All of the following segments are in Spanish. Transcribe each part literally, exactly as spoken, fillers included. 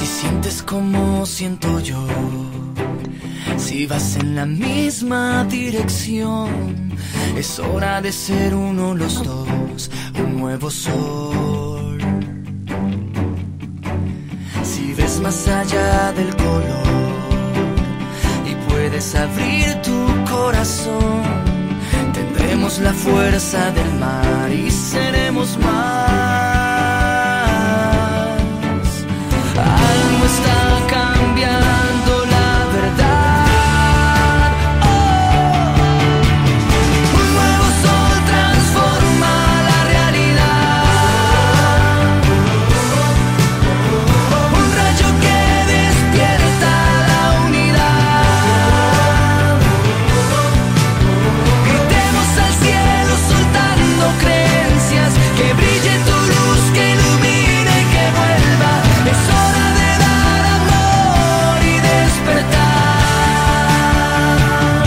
Si sientes como siento yo, si vas en la misma dirección, es hora de ser uno los dos, un nuevo sol. Si ves más allá del color y puedes abrir tu corazón, tendremos la fuerza del mar y seremos más. Algo está cambiando, la verdad. Oh, un nuevo sol transforma la realidad. Un rayo que despierta la unidad. Gritemos al cielo soltando creencias, que brille tu luz, que ilumine y que vuelva. Es hora de dar amor y despertar.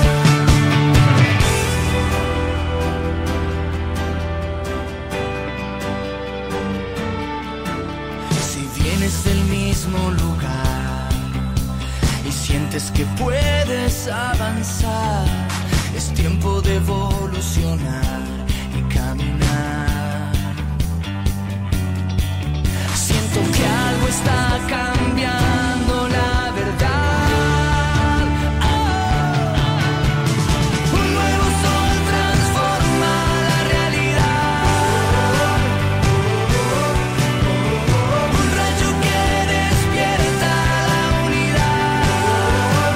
Si vienes del mismo lugar y sientes que puedes avanzar, es tiempo de evolucionar y caminar. Siento que algo está cambiando, la verdad. Oh, un nuevo sol transforma la realidad. Un rayo que despierta la unidad.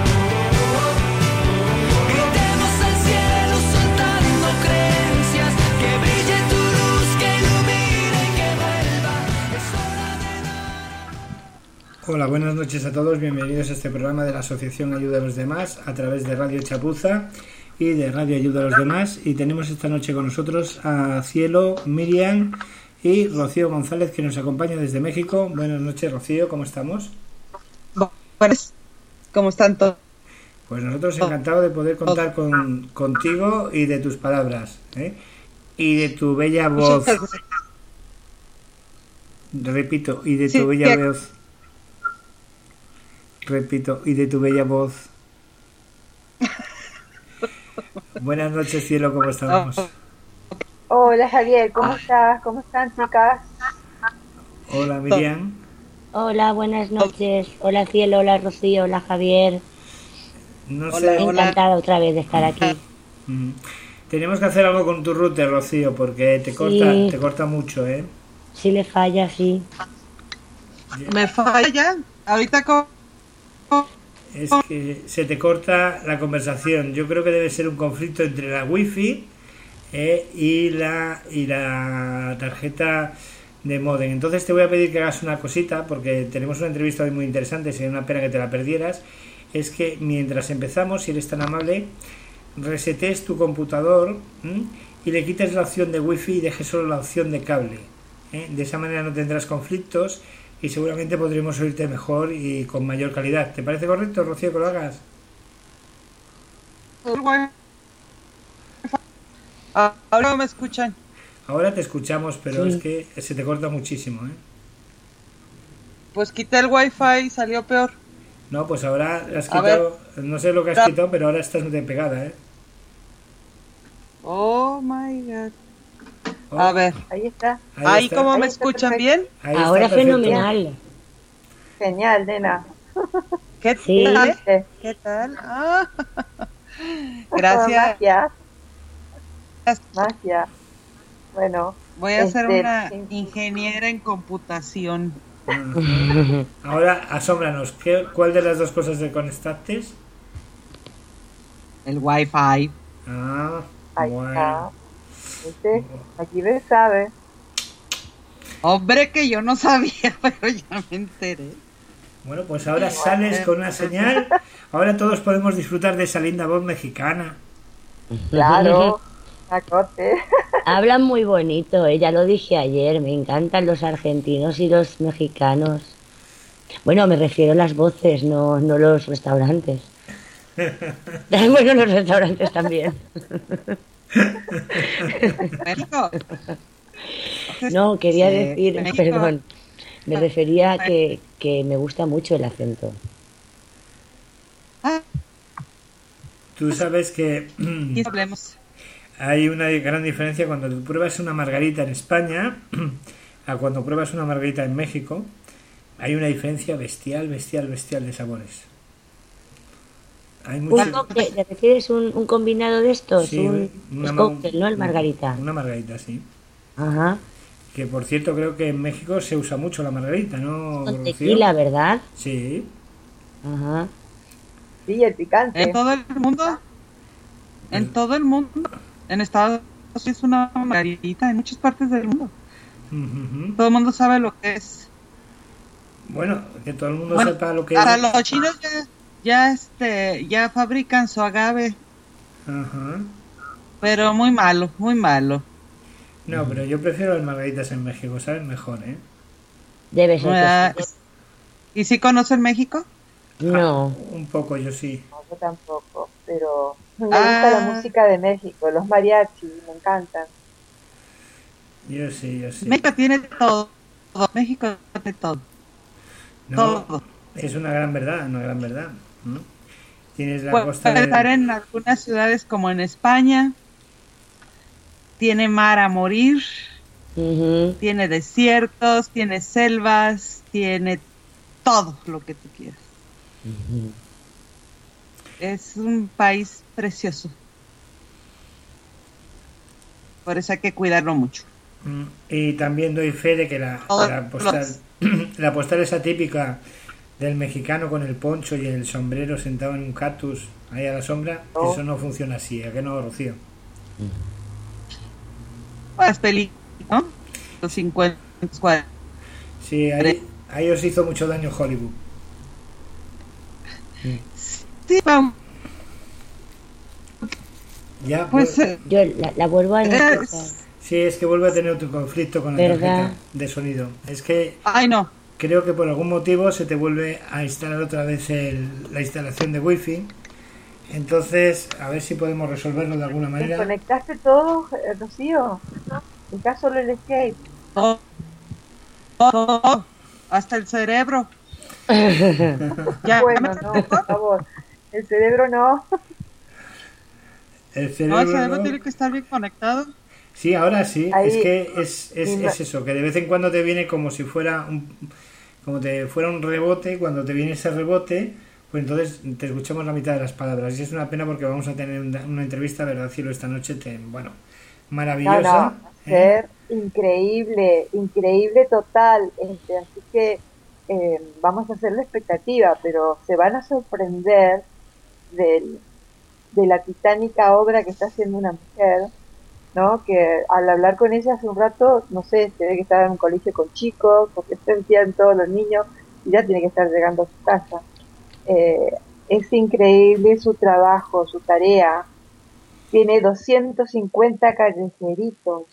Gritemos al cielo soltando creencias, que brille tu luz, que ilumine y que vuelva. Es hora de dar. Hola, buenas noches a todos, bienvenidos a este programa de la Asociación Ayuda a los Demás a través de Radio Chapuza y de Radio Ayuda a los Demás, y tenemos esta noche con nosotros a Cielo, Miriam y Rocío González, que nos acompaña desde México. Buenas noches, Rocío, ¿cómo estamos? Buenas, ¿cómo están todos? Pues nosotros encantados de poder contar con, contigo y de tus palabras, ¿eh? Y de tu bella voz, repito, y de tu Sí, bella que- voz, repito, y de tu bella voz. Buenas noches, Cielo, ¿cómo estamos? Hola Javier, ¿cómo estás? ¿Cómo están, chicas? Hola, Miriam. Hola, buenas noches. Hola Cielo, hola Rocío, hola Javier. No Hola, sé, hola. Encantada otra vez de estar aquí. mm, tenemos que hacer algo con tu router, Rocío, porque te corta, Sí. te corta mucho, ¿eh? Si le falla, sí. Me falla. Ahorita co- Es que se te corta la conversación. Yo creo que debe ser un conflicto entre la wifi eh, y la y la tarjeta de modem. Entonces te voy a pedir que hagas una cosita, porque tenemos una entrevista hoy muy interesante, sería una pena que te la perdieras. Es que mientras empezamos, si eres tan amable, resetes tu computador, ¿m? y le quites la opción de wifi y dejes solo la opción de cable, ¿eh? De esa manera no tendrás conflictos y seguramente podremos oírte mejor y con mayor calidad. ¿Te parece correcto, Rocío, que lo hagas? Ah, ahora no me escuchan. Ahora te escuchamos, pero Sí. es que se te corta muchísimo, ¿eh? Pues quité el wifi y salió peor. No, pues ahora has A quitado, no sé lo que has Da- quitado, pero ahora estás de pegada, ¿eh? Oh my god. Oh, A ver, Ahí está. ahí ahí está, cómo Ahí me está escuchan perfecto. bien. ahí está Ahora perfecto. fenomenal. Genial, nena. ¿Qué Sí. tal? ¿Viste? ¿Qué tal? Ah. Oh, Gracias. magia. Magia. Bueno, Voy a ser Este, una sí. ingeniera en computación. Ajá. Ahora, asómbranos, ¿qué, ¿cuál de las dos cosas te conectaste? El wifi. Ah, ahí bueno. está. ¿Viste? Aquí ves, sabe. Hombre, que yo no sabía, pero ya me enteré. Bueno, pues ahora sales con una señal. Ahora todos podemos disfrutar de esa linda voz mexicana. Claro. Acote. Hablan muy bonito, eh, ya lo dije ayer, me encantan los argentinos y los mexicanos. Bueno, me refiero a las voces, no, no los restaurantes. Bueno, los restaurantes también. México. No, quería Sí, decir, México. perdón, Me refería a que, que me gusta mucho el acento. Ah, Tú sabes que y hablemos. hay una gran diferencia cuando tú pruebas una margarita en España a cuando pruebas una margarita en México. Hay una diferencia bestial, bestial, bestial de sabores. Hay ¿Un mucho... cóctel? ¿Te refieres un, un combinado de estos? Sí, un una es ma- cóctel, ¿no? El margarita. Una margarita, sí. Ajá. Que por cierto creo que en México se usa mucho la margarita, ¿no, Con Rocío? tequila, ¿verdad? Sí. Ajá. Sí, el picante. En todo el mundo, en todo el mundo, en Estados Unidos es una margarita en muchas partes del mundo. Ujú. Todo el mundo sabe lo que es. Bueno, que todo el mundo Bueno, sepa lo que hasta es. los chinos ya, ya, este, ya fabrican su agave, Ajá. pero muy malo, muy malo. No, pero yo prefiero las margaritas en México, ¿sabes? Mejor, ¿eh? Debe ser Ah, que sí. ¿Y si conocen México? No. Un poco, yo sí. No, yo tampoco, pero me Ah. gusta la música de México, los mariachis, me encantan. Yo sí, yo sí. México tiene todo, todo. México tiene todo, No, todo. es una gran verdad, una gran verdad, ¿no? Tienes la Puede costa estar de... en algunas ciudades como en España, tiene mar a morir, Ujú. tiene desiertos, tiene selvas, tiene todo lo que tú quieras. Es un país precioso. Por eso hay que cuidarlo mucho. Mm, Y también doy fe de que la, Todos la postal, la postal esa típica del mexicano con el poncho y el sombrero sentado en un cactus ahí a la sombra, No. eso no funciona así, ¿a qué no, Rocío? Las películas, ¿no? Los cincuenta, cuarenta. Sí, ahí, ahí os hizo mucho daño Hollywood. Sí, vamos, Ya, pues vu- eh, Yo la, la vuelvo a necesitar. es- sí, es que vuelve a tener otro conflicto con la ¿Verdad? tarjeta de sonido. Es que ay no, creo que por algún motivo se te vuelve a instalar otra vez el- la instalación de wifi. Entonces, a ver si podemos resolverlo de alguna manera. ¿Desconectaste todo, eh, Rocío? Acá solo el escape. todo, todo, hasta el cerebro. Ya, Bueno, no, por favor. El cerebro no. El no, el cerebro, cerebro ¿no? tiene que estar bien conectado. Sí, ahora sí. Ahí- Es que es, es, Ima- es eso, que de vez en cuando te viene como si fuera un, como te fuera un rebote. Cuando te viene ese rebote, pues entonces te escuchamos la mitad de las palabras. Y es una pena porque vamos a tener una, una entrevista, ¿verdad, Cielo? Esta noche, te, bueno, No, maravillosa. no, va a ¿eh? ser increíble, increíble total. Este, así que eh, vamos a hacer la expectativa, pero se van a sorprender del, de la titánica obra que está haciendo una mujer, ¿no? Que al hablar con ella hace un rato, no sé, se ve que estaba en un colegio con chicos, porque se sentían todos los niños y ya tiene que estar llegando a su casa. Eh, es increíble su trabajo, su tarea. Tiene doscientos cincuenta callejeritos,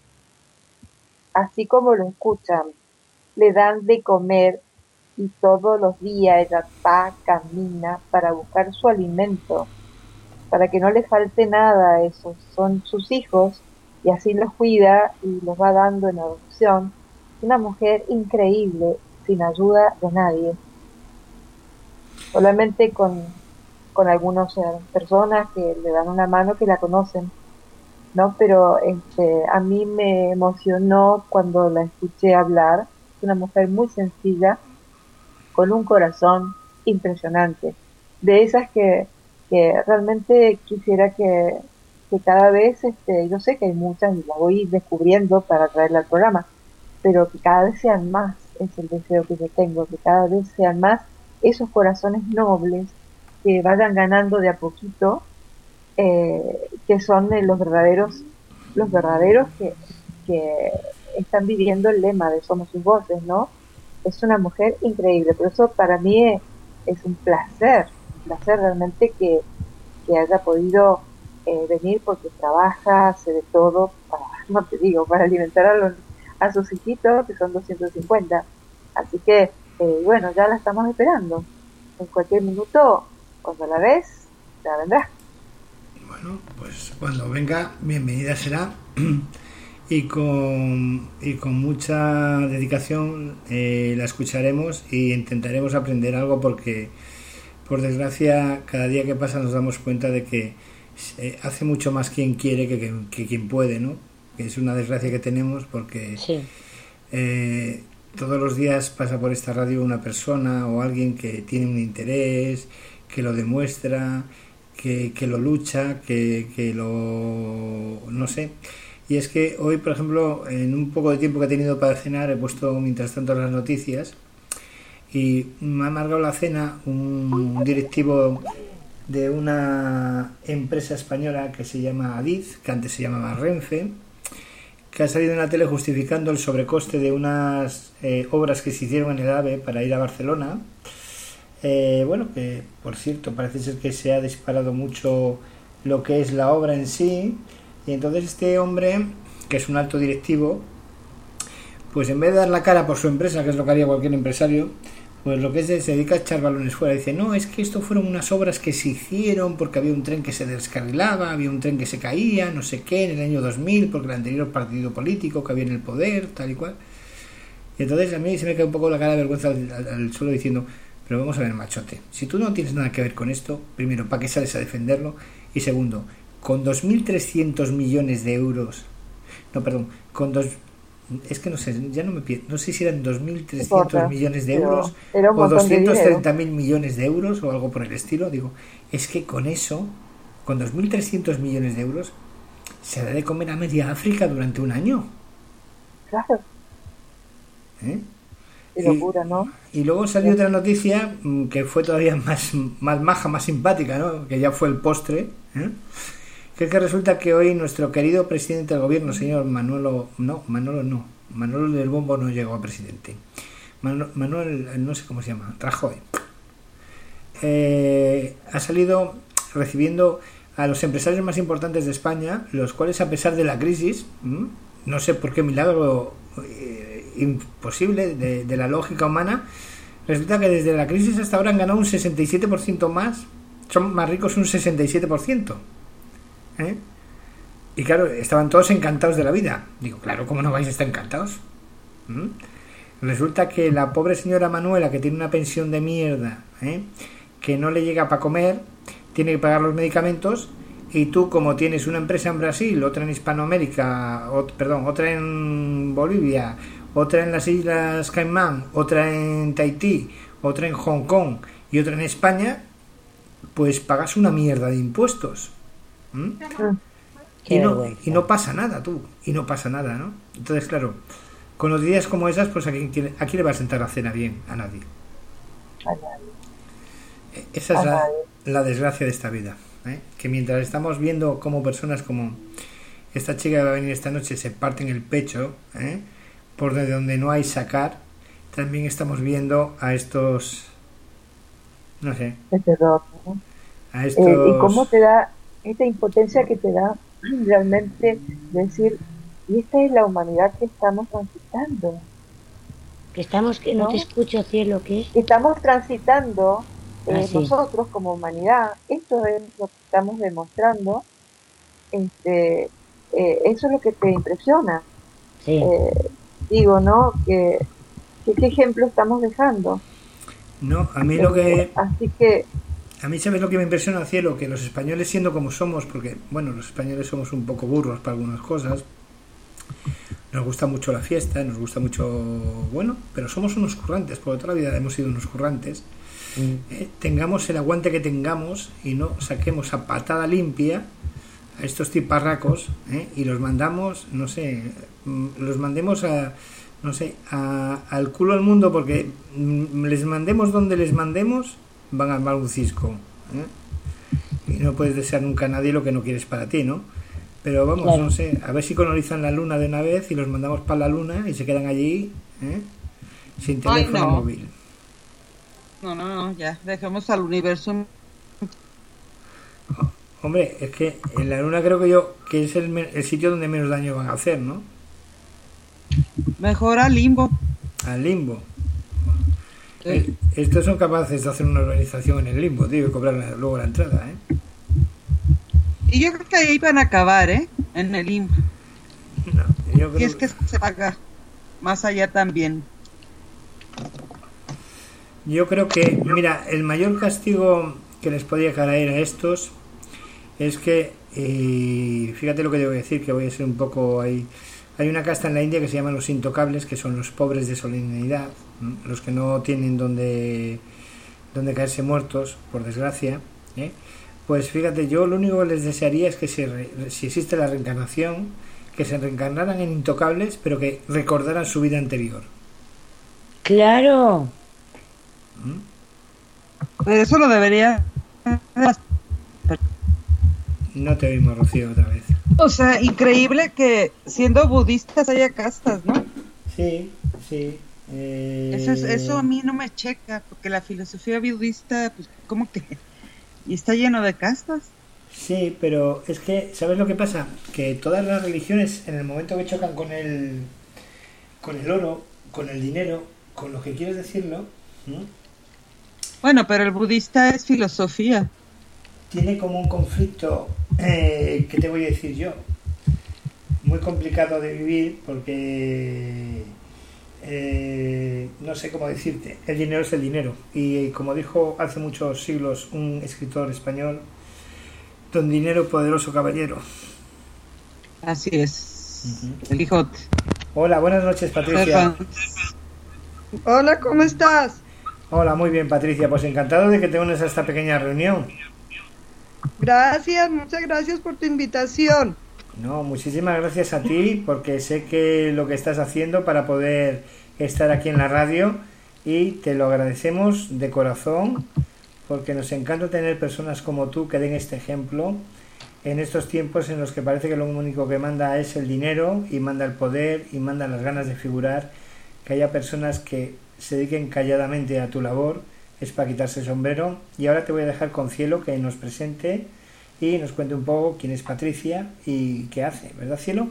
así como lo escuchan, le dan de comer y todos los días ella va, camina para buscar su alimento, para que no le falte nada a esos. Son sus hijos y así los cuida y los va dando en adopción. Una mujer increíble, sin ayuda de nadie, solamente con, con algunas personas que le dan una mano que la conocen. ¿No? Pero este, a mí me emocionó cuando la escuché hablar. Es una mujer muy sencilla, con un corazón impresionante. De esas que, que realmente quisiera que, que cada vez, este, yo sé que hay muchas y las voy descubriendo para traerla al programa, pero que cada vez sean más, es el deseo que yo tengo, que cada vez sean más esos corazones nobles que vayan ganando de a poquito, eh, que son eh, los verdaderos, los verdaderos que, que están viviendo el lema de Somos sus voces, ¿no? Es una mujer increíble, por eso para mí es, es un placer, un placer realmente que, que haya podido eh, venir, porque trabaja, hace de todo, para, no te digo, para alimentar a, los, a sus hijitos, que son doscientos cincuenta. Así que, eh, bueno, ya la estamos esperando. En cualquier minuto, cuando la ves, ya vendrá. Bueno, pues cuando venga, bienvenida será. y con, y con mucha dedicación eh, la escucharemos y intentaremos aprender algo, porque por desgracia cada día que pasa nos damos cuenta de que eh, hace mucho más quien quiere que, que, que quien puede, ¿no? Que es una desgracia que tenemos, porque Sí. eh, todos los días pasa por esta radio una persona o alguien que tiene un interés, que lo demuestra, que, que lo lucha, que, que lo... no sé. Y es que hoy, por ejemplo, en un poco de tiempo que he tenido para cenar, he puesto mientras tanto las noticias y me ha amargado la cena un directivo de una empresa española que se llama Adif, que antes se llamaba Renfe, que ha salido en la tele justificando el sobrecoste de unas eh, obras que se hicieron en el AVE para ir a Barcelona. Eh, bueno, que por cierto parece ser que se ha disparado mucho lo que es la obra en sí, y entonces este hombre, que es un alto directivo, pues en vez de dar la cara por su empresa, que es lo que haría cualquier empresario, pues lo que es, se dedica a echar balones fuera. Dice, no, es que esto fueron unas obras que se hicieron porque había un tren que se descarrilaba, había un tren que se caía, no sé qué, en el año dos mil, porque el anterior partido político que había en el poder, tal y cual. Y entonces a mí se me cae un poco la cara de vergüenza al, al, al suelo diciendo, pero vamos a ver, machote, si tú no tienes nada que ver con esto, primero, ¿para qué sales a defenderlo? Y segundo, con dos mil trescientos millones de euros, no, perdón, con dos... Es que no sé, ya no me pierdo, no sé si eran dos mil trescientos millones de euros o doscientos treinta mil millones de euros o algo por el estilo. Digo, es que con eso, con dos mil trescientos millones de euros, se da de comer a media África durante un año. Claro. ¿Eh? Qué locura, ¿no? Y luego salió otra noticia que fue todavía más, más maja, más simpática, ¿no? Que ya fue el postre, ¿eh? Que es que resulta que hoy nuestro querido presidente del gobierno, señor Manolo, no, Manolo no, Manolo del Bombo no llegó a presidente, Manuel, Manuel no sé cómo se llama, Rajoy, eh, ha salido recibiendo a los empresarios más importantes de España, los cuales a pesar de la crisis, ¿m? no sé por qué milagro eh, imposible de, de la lógica humana, resulta que desde la crisis hasta ahora han ganado un sesenta y siete por ciento más, son más ricos un sesenta y siete por ciento. ¿Eh? Y claro, estaban todos encantados de la vida. Digo, claro, ¿cómo no vais a estar encantados? ¿Mm? Resulta que la pobre señora Manuela, que tiene una pensión de mierda, ¿eh? que no le llega para comer, tiene que pagar los medicamentos, y tú, como tienes una empresa en Brasil, otra en Hispanoamérica, o, perdón, otra en Bolivia, otra en las Islas Caimán, otra en Tahití, otra en Hong Kong y otra en España, pues pagas una mierda de impuestos. ¿Mm? Y, no, y no pasa nada, tú, y no pasa nada, ¿no? Entonces, claro, con noticias como esas, pues aquí, aquí le va a sentar la cena bien a nadie. A nadie. Esa es la, la desgracia de esta vida, ¿eh? Que mientras estamos viendo cómo personas como esta chica que va a venir esta noche se parten el pecho, ¿eh? por de donde no hay sacar, también estamos viendo a estos, no sé, el terror, ¿no? A estos... eh, y cómo te da esta impotencia que te da realmente decir, y esta es la humanidad que estamos transitando. Que estamos, que no, ¿no? te escucho, cielo, ¿qué? Estamos transitando eh, Ah, sí. nosotros como humanidad, esto es lo que estamos demostrando, este, eh, eso es lo que te impresiona. Sí. Eh, digo, ¿no? Que, que qué ejemplo estamos dejando. No, a mí lo que... Así que... A mí, ¿sabes lo que me impresiona, cielo? Que los españoles, siendo como somos, porque, bueno, los españoles somos un poco burros para algunas cosas, nos gusta mucho la fiesta, nos gusta mucho, bueno, pero somos unos currantes, porque toda la vida hemos sido unos currantes, Mm. eh, tengamos el aguante que tengamos y no saquemos a patada limpia a estos tiparracos, ¿eh? y los mandamos, no sé, mm, los mandemos a, no sé, a, al culo del mundo, porque mm, les mandemos donde les mandemos, van a armar un cisco, ¿eh? Y no puedes desear nunca a nadie lo que no quieres para ti, ¿no? Pero vamos, Claro. no sé, a ver si colonizan la luna de una vez y los mandamos para la luna y se quedan allí, ¿eh? Sin Ay, teléfono no. móvil. No, no, no, ya, dejemos al universo. Hombre, es que en la luna creo que yo que es el, me- el sitio donde menos daño van a hacer, ¿no? Mejor al limbo. Al limbo. Sí. Eh, Estos son capaces de hacer una organización en el limbo, tío, y cobrar la- luego la entrada, ¿eh? Y yo creo que ahí van a acabar, ¿eh? En el limbo. No, yo Y creo es que se paga más allá también. Yo creo que, mira, el mayor castigo que les podía caer a estos es que, eh, fíjate lo que debo decir, que voy a ser un poco ahí. Hay una casta en la India que se llaman los intocables, que son los pobres de solemnidad, ¿m? Los que no tienen donde, donde caerse muertos, por desgracia. ¿eh? Pues fíjate, yo lo único que les desearía es que si, re, si existe la reencarnación, que se reencarnaran en intocables, pero que recordaran su vida anterior. Claro. Eso lo debería... No te oímos, Rocío, otra vez. O sea, increíble que siendo budistas haya castas, ¿no? Sí, sí. Eh... Eso, es, eso a mí no me checa, porque la filosofía budista, pues, ¿cómo que? Y está lleno de castas. Sí, pero es que, ¿sabes lo que pasa? Que todas las religiones, en el momento que chocan con el, con el oro, con el dinero, con lo que quieres decirlo, ¿no? Bueno, pero el budista es filosofía. Tiene como un conflicto, eh, ¿qué te voy a decir yo? Muy complicado de vivir porque, eh, no sé cómo decirte, el dinero es el dinero. Y como dijo hace muchos siglos un escritor español, don dinero, poderoso caballero. Así es. Uh-huh. El Quijote. Hola, buenas noches, Patricia. Hola, ¿cómo estás? Hola, muy bien, Patricia. Pues encantado de que te unes a esta pequeña reunión. Gracias, muchas gracias por tu invitación. No, muchísimas gracias a ti, porque sé que lo que estás haciendo para poder estar aquí en la radio, y te lo agradecemos de corazón, porque nos encanta tener personas como tú que den este ejemplo en estos tiempos en los que parece que lo único que manda es el dinero y manda el poder y manda las ganas de figurar. Que haya personas que se dediquen calladamente a tu labor es para quitarse el sombrero. Y ahora te voy a dejar con Cielo que nos presente y nos cuente un poco quién es Patricia y qué hace, ¿verdad, Cielo?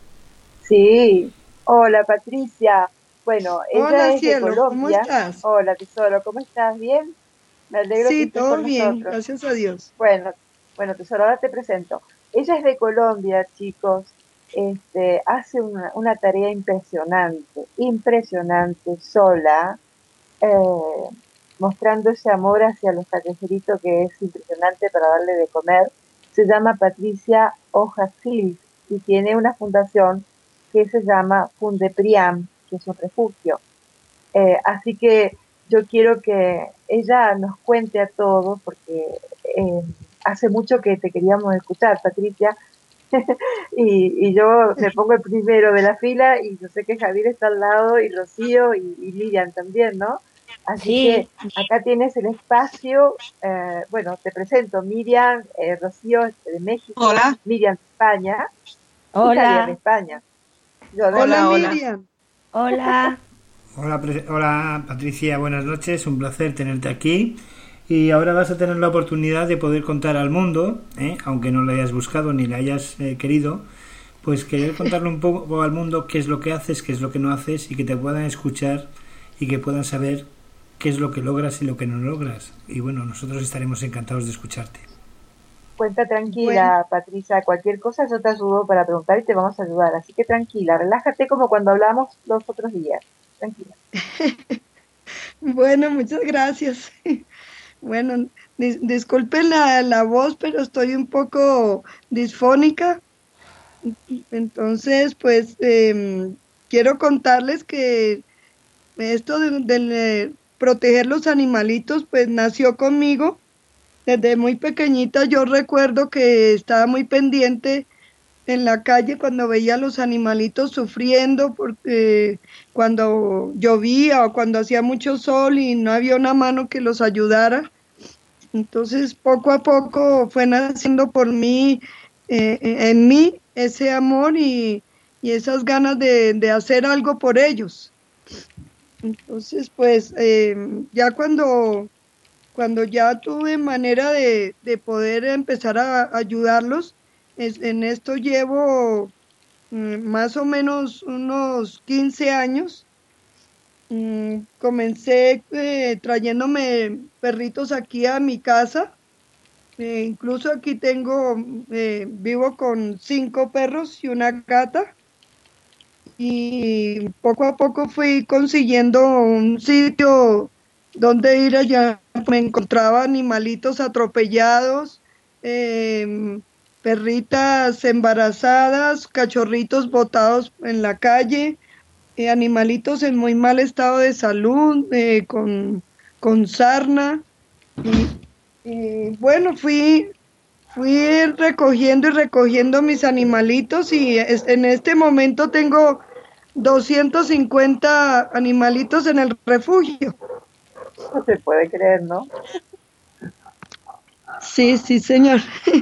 Sí, hola Patricia. Bueno, ella Hola, es Cielo, de Colombia. ¿cómo estás? Hola, tesoro, ¿cómo estás? ¿Bien? Me alegro que Sí, estés todo con bien, nosotros. gracias a Dios. Bueno, bueno, tesoro, ahora te presento. Ella es de Colombia, chicos. Este, hace una, una tarea impresionante, impresionante, sola, eh, mostrando ese amor hacia los callejeritos que es impresionante para darle de comer. Se llama Patricia Hojas Gil y tiene una fundación que se llama Fundepriam, que es un refugio. Eh, así que yo quiero que ella nos cuente a todos, porque eh, hace mucho que te queríamos escuchar, Patricia, y, y yo me pongo el primero de la fila y yo sé que Javier está al lado y Rocío y, y Miriam también, ¿no? Así Sí. que acá tienes el espacio. Eh, bueno, te presento Miriam, eh, Rocío de México, Hola. Miriam de España y Javier de Hola, España. Yo de Hola, hola. Miriam. hola. Hola, hola Patricia, buenas noches, un placer tenerte aquí. Y ahora vas a tener la oportunidad de poder contar al mundo, ¿eh? aunque no le hayas buscado ni le hayas eh, querido, pues querer contarle un poco al mundo qué es lo que haces, qué es lo que no haces, y que te puedan escuchar y que puedan saber qué es lo que logras y lo que no logras. Y bueno, nosotros estaremos encantados de escucharte. Cuenta tranquila, bueno. Patricia, cualquier cosa yo te ayudo para preguntar y te vamos a ayudar. Así que tranquila, relájate como cuando hablamos los otros días. Tranquila. Bueno, muchas gracias. Bueno, dis disculpen la, la voz, pero estoy un poco disfónica. Entonces, pues, eh, quiero contarles que esto de, de proteger los animalitos, pues, nació conmigo. Desde muy pequeñita yo recuerdo que estaba muy pendiente en la calle cuando veía a los animalitos sufriendo, porque cuando llovía o cuando hacía mucho sol y no había una mano que los ayudara. Entonces poco a poco fue naciendo por mí, eh, en mí, ese amor y, y esas ganas de, de hacer algo por ellos. Entonces pues eh, ya cuando, cuando ya tuve manera de, de poder empezar a ayudarlos, es, en esto llevo mm, más o menos unos quince años. Mm, comencé eh, trayéndome perritos aquí a mi casa. Eh, incluso aquí tengo, eh, vivo con cinco perros y una gata. y poco a poco fui consiguiendo un sitio donde ir allá. Me encontraba animalitos atropellados, eh, perritas embarazadas, cachorritos botados en la calle, eh, animalitos en muy mal estado de salud, eh, con, con sarna. Y, y bueno, fui, fui recogiendo y recogiendo mis animalitos y es- en este momento tengo doscientos cincuenta animalitos en el refugio. No se puede creer, ¿no? Sí, sí, señor.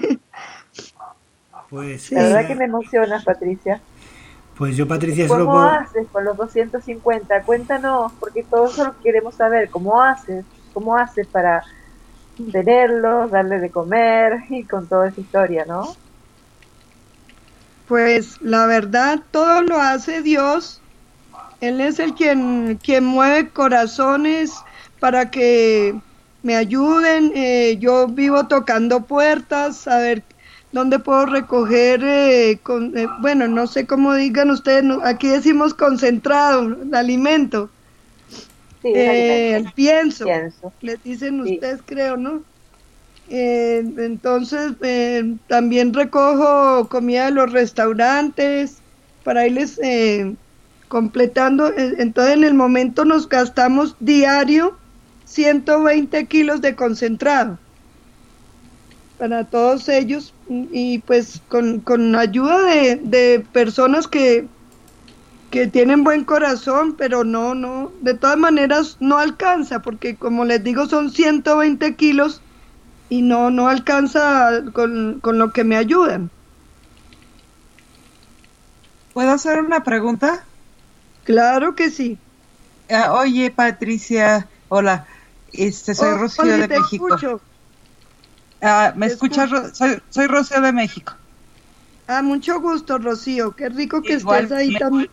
Pues, La verdad eh, que me emociona, Patricia. pues yo, Patricia, solo ¿Cómo puedo... haces con los doscientos cincuenta? Cuéntanos, porque todos eso lo queremos saber. ¿Cómo haces? ¿Cómo haces para tenerlos, darle de comer y con toda esa historia, ¿no? Pues la verdad, todo lo hace Dios. Él es el quien, quien mueve corazones para que me ayuden. Eh, yo vivo tocando puertas, a ver dónde puedo recoger, eh, con, eh, bueno, no sé cómo digan ustedes, no- aquí decimos concentrado, el alimento, Sí, es eh, alimento. el pienso, Pienso. les dicen Sí. ustedes, creo, ¿no? Eh, entonces, eh, también recojo comida de los restaurantes para irles eh, completando. Eh, Entonces, en el momento nos gastamos diario ciento veinte kilos de concentrado para todos ellos y, y pues con, con ayuda de, de personas que, que tienen buen corazón, pero no, no, de todas maneras no alcanza porque como les digo son ciento veinte kilos y no, no alcanza con, con lo que me ayudan. ¿Puedo hacer una pregunta? Claro que sí. Ah, oye, Patricia, hola, este, soy Oh, Rocío Oli, de te México. escucho. Ah, ¿me Te escuchas? escucho. Ro- Soy, soy Rocío de México. Ah, mucho gusto, Rocío. Qué rico que Igual, estés ahí me- también.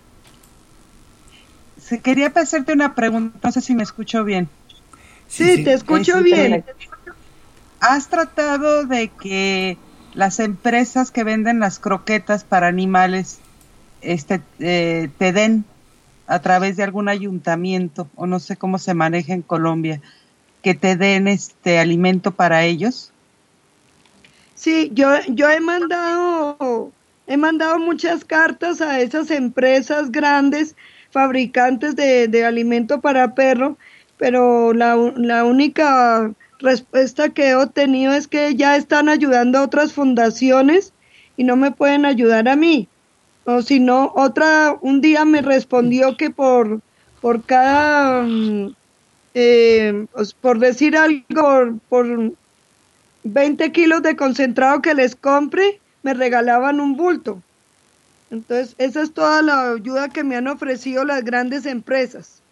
Se quería hacerte una pregunta, no sé si me escucho bien. Sí, Sí, sí. te escucho Este, bien. ¿Has tratado de que las empresas que venden las croquetas para animales este, eh, te den a través de algún ayuntamiento, o no sé cómo se maneja en Colombia, que te den este alimento para ellos? Sí, yo, yo he mandado, he mandado muchas cartas a esas empresas grandes, fabricantes de, de alimento para perro, pero la, u- la única respuesta que he obtenido es que ya están ayudando a otras fundaciones y no me pueden ayudar a mí. O si no, otra, un día me respondió que por, por cada, mm, eh, pues, por decir algo, por, por veinte kilos de concentrado que les compre, me regalaban un bulto. Entonces, esa es toda la ayuda que me han ofrecido las grandes empresas.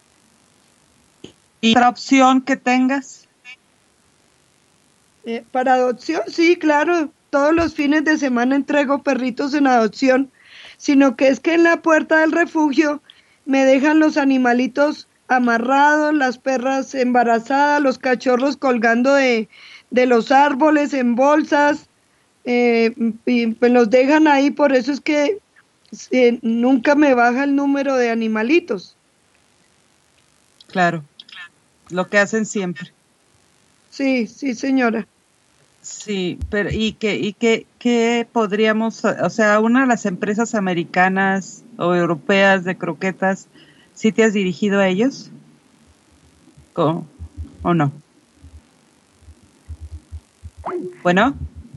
¿Y otra opción que tengas? Eh, para adopción, sí, claro, todos los fines de semana entrego perritos en adopción, sino que es que en la puerta del refugio me dejan los animalitos amarrados, las perras embarazadas, los cachorros colgando de, de los árboles en bolsas, eh, y pues los dejan ahí, por eso es que eh, nunca me baja el número de animalitos. Claro, lo que hacen siempre. Sí, sí, señora. Sí, pero ¿y qué, y qué, qué podríamos, o sea, una de las empresas americanas o europeas de croquetas, ¿sí te has dirigido a ellos? ¿Cómo? ¿O no? Bueno,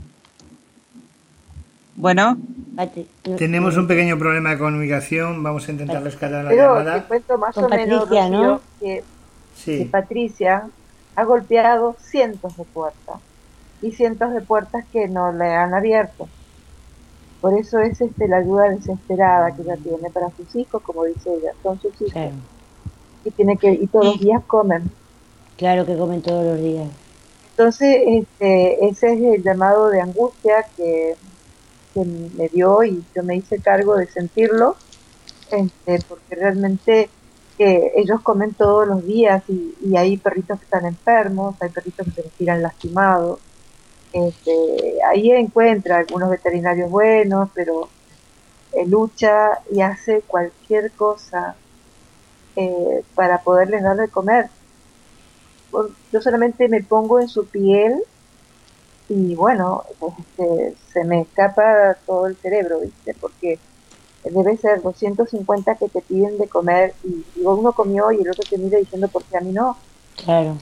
bueno, Patri- no- Tenemos no- un pequeño problema de comunicación. Vamos a intentar rescatar la Pero te llamada. cuento más Con o menos, Patricia, Rocío, ¿no? que, que Sí. Patricia ha golpeado cientos de puertas y cientos de puertas que no le han abierto. Por eso es este la ayuda desesperada que ella tiene para sus hijos, como dice ella, son sus hijos. Claro, Y tiene que y todos los Y- días comen. claro que comen todos los días. Entonces, este, ese es el llamado de angustia que, que me dio y yo me hice cargo de sentirlo, este, porque realmente eh, ellos comen todos los días y, y hay perritos que están enfermos, hay perritos que se les tiran lastimados. Este, ahí encuentra algunos veterinarios buenos, pero eh, lucha y hace cualquier cosa eh, para poderles dar de comer. Yo solamente me pongo en su piel y bueno, pues, este, se me escapa todo el cerebro, ¿viste? Porque debe ser doscientos cincuenta que te piden de comer y, y uno comió y el otro te mira diciendo ¿por qué a mí no? Claro.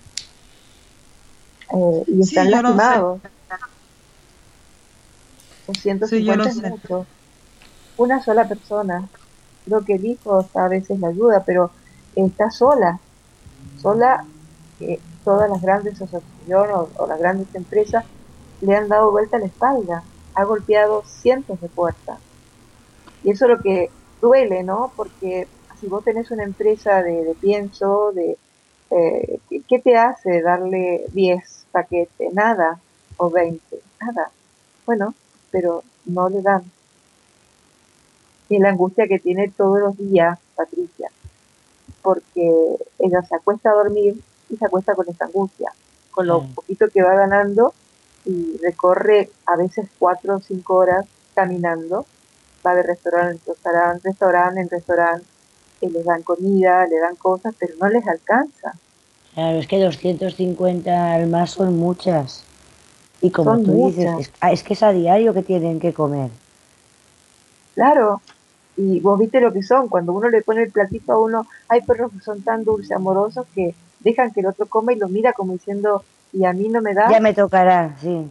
Eh, y Sí, están yo lo sé. lastimados. doscientos cincuenta Sí, yo es lo sé. mucho. Una sola persona. Creo que el hijo a veces la ayuda, pero está sola. Sola, eh, todas las grandes asociaciones o, o las grandes empresas le han dado vuelta a la espalda. Ha golpeado cientos de puertas. Y eso es lo que duele, ¿no? Porque si vos tenés una empresa de, de pienso, de eh, ¿qué, qué te hace darle diez paquetes? Nada. O veinte. Nada. Bueno, pero no le dan. Y la angustia que tiene todos los días, Patricia, porque ella se acuesta a dormir y se acuesta con esta angustia, con lo Claro. poquito que va ganando y recorre a veces cuatro o cinco horas caminando, va de restaurante en restaurante, restaurante en restaurante, y les dan comida, le dan cosas, pero no les alcanza. Claro, es que doscientos cincuenta al más son muchas. Y como Son tú dices, muchas, es, ah, es que es a diario que tienen que comer. claro. Y vos viste lo que son, cuando uno le pone el platito a uno, hay perros que son tan dulces, amorosos, que dejan que el otro coma y lo mira como diciendo, ¿y a mí no me Ya das? me tocará, sí.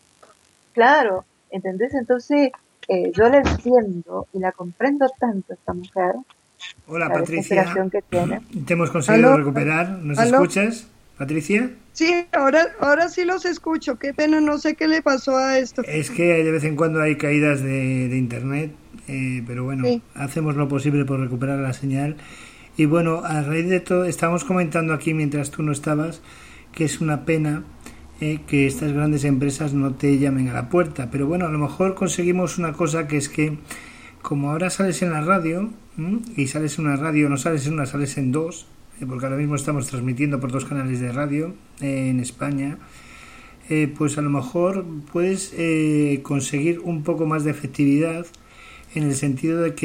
Claro, ¿entendés? Entonces, eh, yo la entiendo y la comprendo tanto a esta mujer, Hola la Patricia, desesperación que tiene. te hemos conseguido ¿Aló? recuperar. ¿Nos ¿Aló? escuchas, Patricia? Sí, ahora, ahora sí los escucho. Qué pena, no sé qué le pasó a esto. Es que de vez en cuando hay caídas de, de internet, eh, pero bueno, Sí. hacemos lo posible por recuperar la señal. Y bueno, a raíz de todo, estábamos comentando aquí mientras tú no estabas, que es una pena eh, que estas grandes empresas no te llamen a la puerta. Pero bueno, a lo mejor conseguimos una cosa, que es que como ahora sales en la radio, ¿m? Y sales en una radio, no sales en una, sales en dos, eh, porque ahora mismo estamos transmitiendo por dos canales de radio eh, en España. Eh, pues a lo mejor puedes eh, conseguir un poco más de efectividad, en el sentido de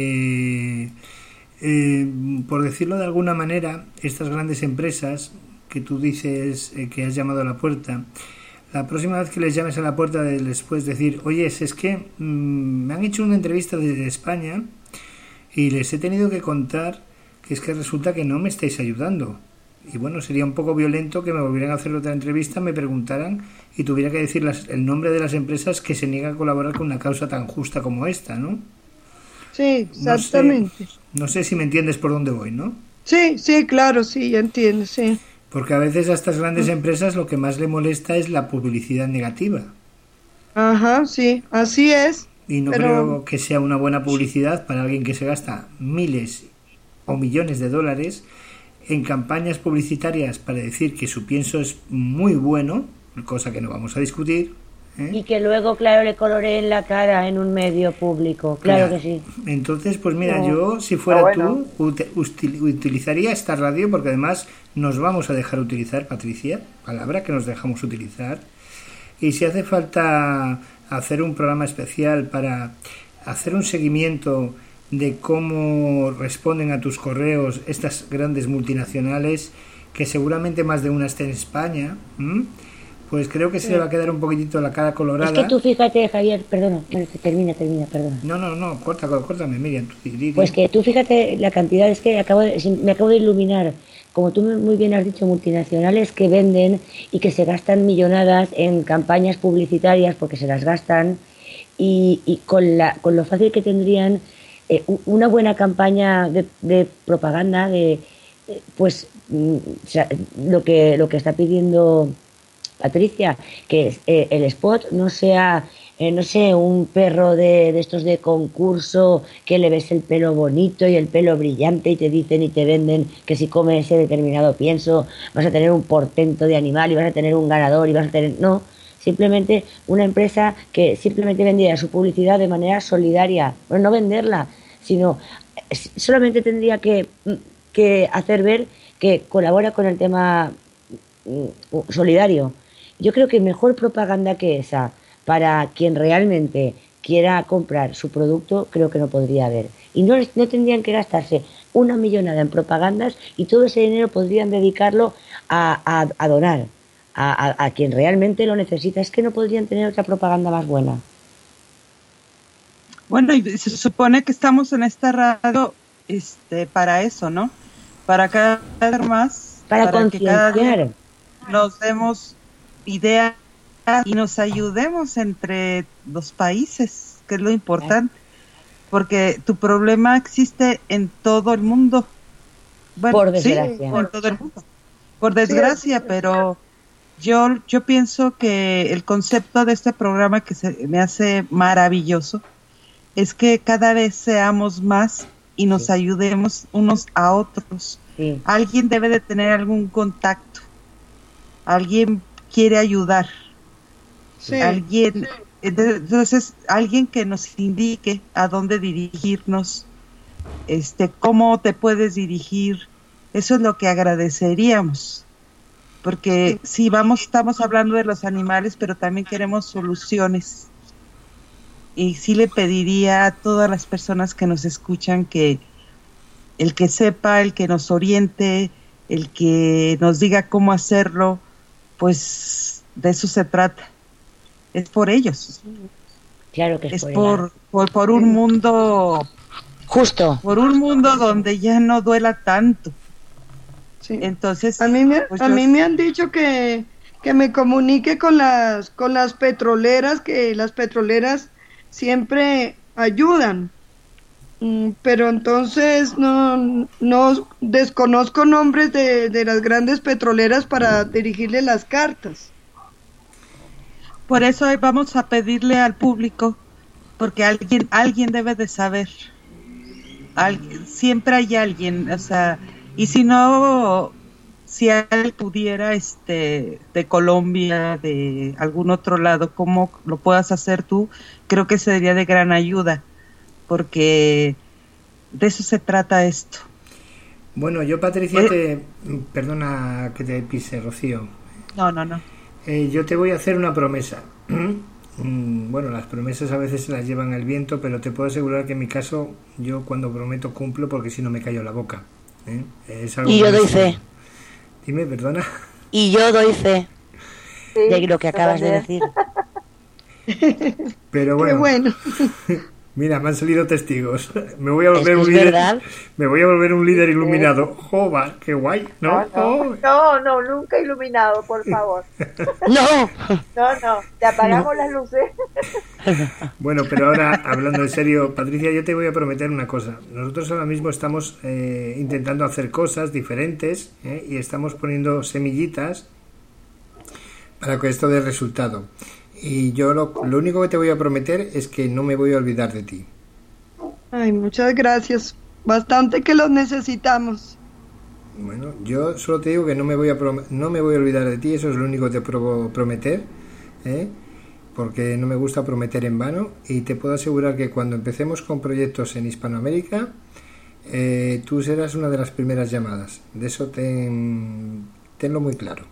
que, eh, por decirlo de alguna manera, estas grandes empresas que tú dices eh, que has llamado a la puerta, la próxima vez que les llames a la puerta les puedes decir, oye, es que mmm, me han hecho una entrevista desde España y les he tenido que contar que es que resulta que no me estáis ayudando. Y bueno, sería un poco violento que me volvieran a hacer otra entrevista, me preguntaran y tuviera que decir las, el nombre de las empresas que se niegan a colaborar con una causa tan justa como esta, ¿no? Sí, No sé, exactamente. no sé si me entiendes por dónde voy, ¿no? Sí, sí, claro, sí, entiendo, sí. Porque a veces a estas grandes empresas lo que más le molesta es la publicidad negativa. Ajá, sí, así es. Y no Pero- creo que sea una buena publicidad para alguien que se gasta miles o millones de dólares en campañas publicitarias para decir que su pienso es muy bueno, cosa que no vamos a discutir, ¿eh? Y que luego, claro, le coloreen la cara en un medio público. Claro, que sí. Entonces, pues mira, No. yo, si fuera Ah, bueno. tú, ut- util- utilizaría esta radio, porque además nos vamos a dejar utilizar, Patricia, palabra que nos dejamos utilizar. Y si hace falta hacer un programa especial para hacer un seguimiento de cómo responden a tus correos estas grandes multinacionales, que seguramente más de una esté en España, ¿m? Pues creo que se le va a quedar un poquitito la cara colorada. Es que tú fíjate, Javier, perdona, bueno, termina, termina, perdona. No, no, no, corta, córtame, Miriam. Tú, di, di. Pues que tú fíjate la cantidad, es que acabo de- me acabo de iluminar, como tú muy bien has dicho, multinacionales que venden y que se gastan millonadas en campañas publicitarias porque se las gastan y, y con, la, con lo fácil que tendrían eh, u- una buena campaña de, de propaganda, de eh, pues mm, o sea, lo que lo que está pidiendo Patricia, que eh, el spot no sea, eh, no sé, un perro de, de estos de concurso que le ves el pelo bonito y el pelo brillante y te dicen y te venden que si comes ese determinado pienso vas a tener un portento de animal y vas a tener un ganador y vas a tener... No, simplemente una empresa que simplemente vendiera su publicidad de manera solidaria. Bueno, no venderla, sino eh, solamente tendría que, que hacer ver que colabora con el tema mm, solidario. Yo creo que mejor propaganda que esa para quien realmente quiera comprar su producto, creo que no podría haber. Y no, no tendrían que gastarse una millonada en propagandas y todo ese dinero podrían dedicarlo a, a, a donar a, a, a quien realmente lo necesita. Es que no podrían tener otra propaganda más buena. Bueno, y se supone que estamos en esta radio este, para eso, ¿no? Para cada vez más, para, para que cada día concienciar. nos demos ideas y nos ayudemos entre los países, que es lo importante, porque tu problema existe en todo el mundo. Bueno, por desgracia. Sí, en todo el mundo. Por desgracia, sí, pero yo yo pienso que el concepto de este programa que se me hace maravilloso es que cada vez seamos más y nos sí. ayudemos unos a otros. Sí. Alguien debe de tener algún contacto. Alguien quiere ayudar. Sí. Alguien, entonces, alguien que nos indique a dónde dirigirnos, este, cómo te puedes dirigir. Eso es lo que agradeceríamos. Porque sí, vamos, estamos hablando de los animales, pero también queremos soluciones. Y sí le pediría a todas las personas que nos escuchan que el que sepa, el que nos oriente, el que nos diga cómo hacerlo, pues de eso se trata. Es por ellos. Claro que es, es por, por, por por un mundo justo, por un mundo donde ya no duela tanto. Sí. Entonces, a mí me, pues a yo... mí me han dicho que que me comunique con las con las petroleras, que las petroleras siempre ayudan, mm, pero entonces no no desconozco nombres de, de las grandes petroleras para dirigirle las cartas. Por eso vamos a pedirle al público, porque alguien alguien debe de saber. Alguien, siempre hay alguien, o sea, y si no, si alguien pudiera, este, de Colombia, de algún otro lado, cómo lo puedas hacer tú, creo que sería de gran ayuda, porque de eso se trata esto. Bueno, yo, Patricia, eh, te, perdona que te pise, Rocío. No, no, no. Eh, yo te voy a hacer una promesa. Bueno, las promesas a veces se las llevan el viento, pero te puedo asegurar que en mi caso, yo cuando prometo cumplo, porque si no me callo la boca. ¿eh? Es algo y yo doy fe. Dime, perdona. Y yo doy fe sí, de lo que acabas de decir. Pero bueno. Qué bueno. Mira, me han salido testigos. Me voy a volver es un es líder. ¿verdad? Me voy a volver un líder iluminado. Jova, qué guay, ¿no? No, no, no, no, nunca iluminado, por favor. No. No, no, te apagamos no. las luces. Bueno, pero ahora, hablando en serio, Patricia, yo te voy a prometer una cosa. Nosotros ahora mismo estamos eh, intentando hacer cosas diferentes ¿eh? y estamos poniendo semillitas para que esto dé resultado. Y yo lo, lo único que te voy a prometer es que no me voy a olvidar de ti. Ay, muchas gracias. Bastante que los necesitamos. Bueno, yo solo te digo que no me voy a prom- no me voy a olvidar de ti, eso es lo único que te puedo prometer, ¿eh? Porque no me gusta prometer en vano, y te puedo asegurar que cuando empecemos con proyectos en Hispanoamérica, eh, tú serás una de las primeras llamadas. De eso ten, tenlo muy claro.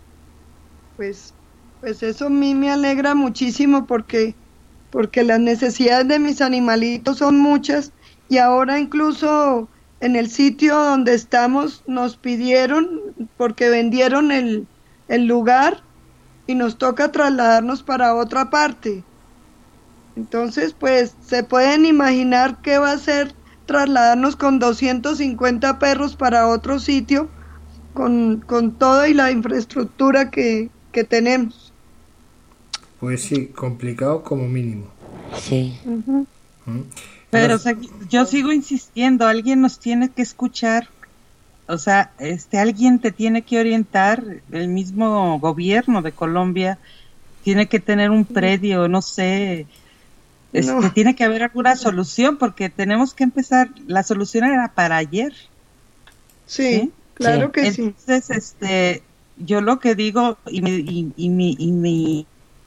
Pues Pues eso a mí me alegra muchísimo porque, porque las necesidades de mis animalitos son muchas, y ahora incluso en el sitio donde estamos nos pidieron, porque vendieron el, el lugar y nos toca trasladarnos para otra parte. Entonces, pues se pueden imaginar qué va a ser trasladarnos con doscientos cincuenta perros para otro sitio, con, con toda y la infraestructura que, que tenemos. Pues sí, complicado como mínimo. Sí. Uh-huh. ¿Mm? Pero o sea, yo sigo insistiendo, alguien nos tiene que escuchar, o sea, este, alguien te tiene que orientar, el mismo gobierno de Colombia tiene que tener un predio, no sé, este, no. tiene que haber alguna solución, porque tenemos que empezar, la solución era para ayer. Sí, ¿sí? Claro que Entonces, sí. Entonces, este, yo lo que digo, y mi, y, y mi, y mi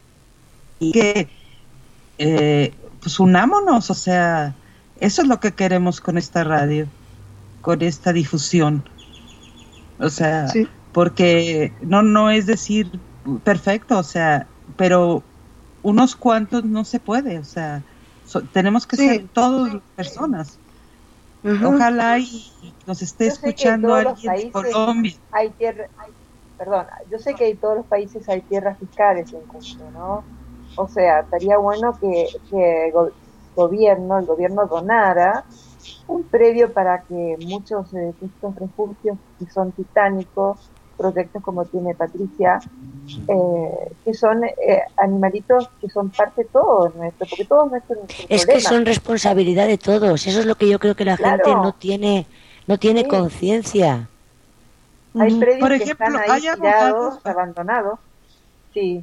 y que eh, pues unámonos, o sea, eso es lo que queremos con esta radio, con esta difusión, o sea, sí. Porque no no es decir perfecto, o sea, pero unos cuantos no se puede, o sea, So, tenemos que Sí. ser todas las personas. Ajá. Ojalá y, y nos esté Yo sé que en escuchando todos los alguien de países Colombia. hay tierra, hay- perdón, yo sé que en todos los países hay tierras fiscales en Cusco, ¿no? O sea, estaría bueno que, que el go- gobierno, el gobierno donara un predio para que muchos de estos refugios que son titánicos, proyectos como tiene Patricia, eh, que son eh, animalitos que son parte todo nuestro, porque todos nuestros nuestro Es que problema. son responsabilidad de todos. Eso es lo que yo creo que la Claro. gente no tiene, no tiene Sí. conciencia. Hay Ujú. predios Por que ejemplo, están ahí hay tirados, abogados- abandonados. Sí,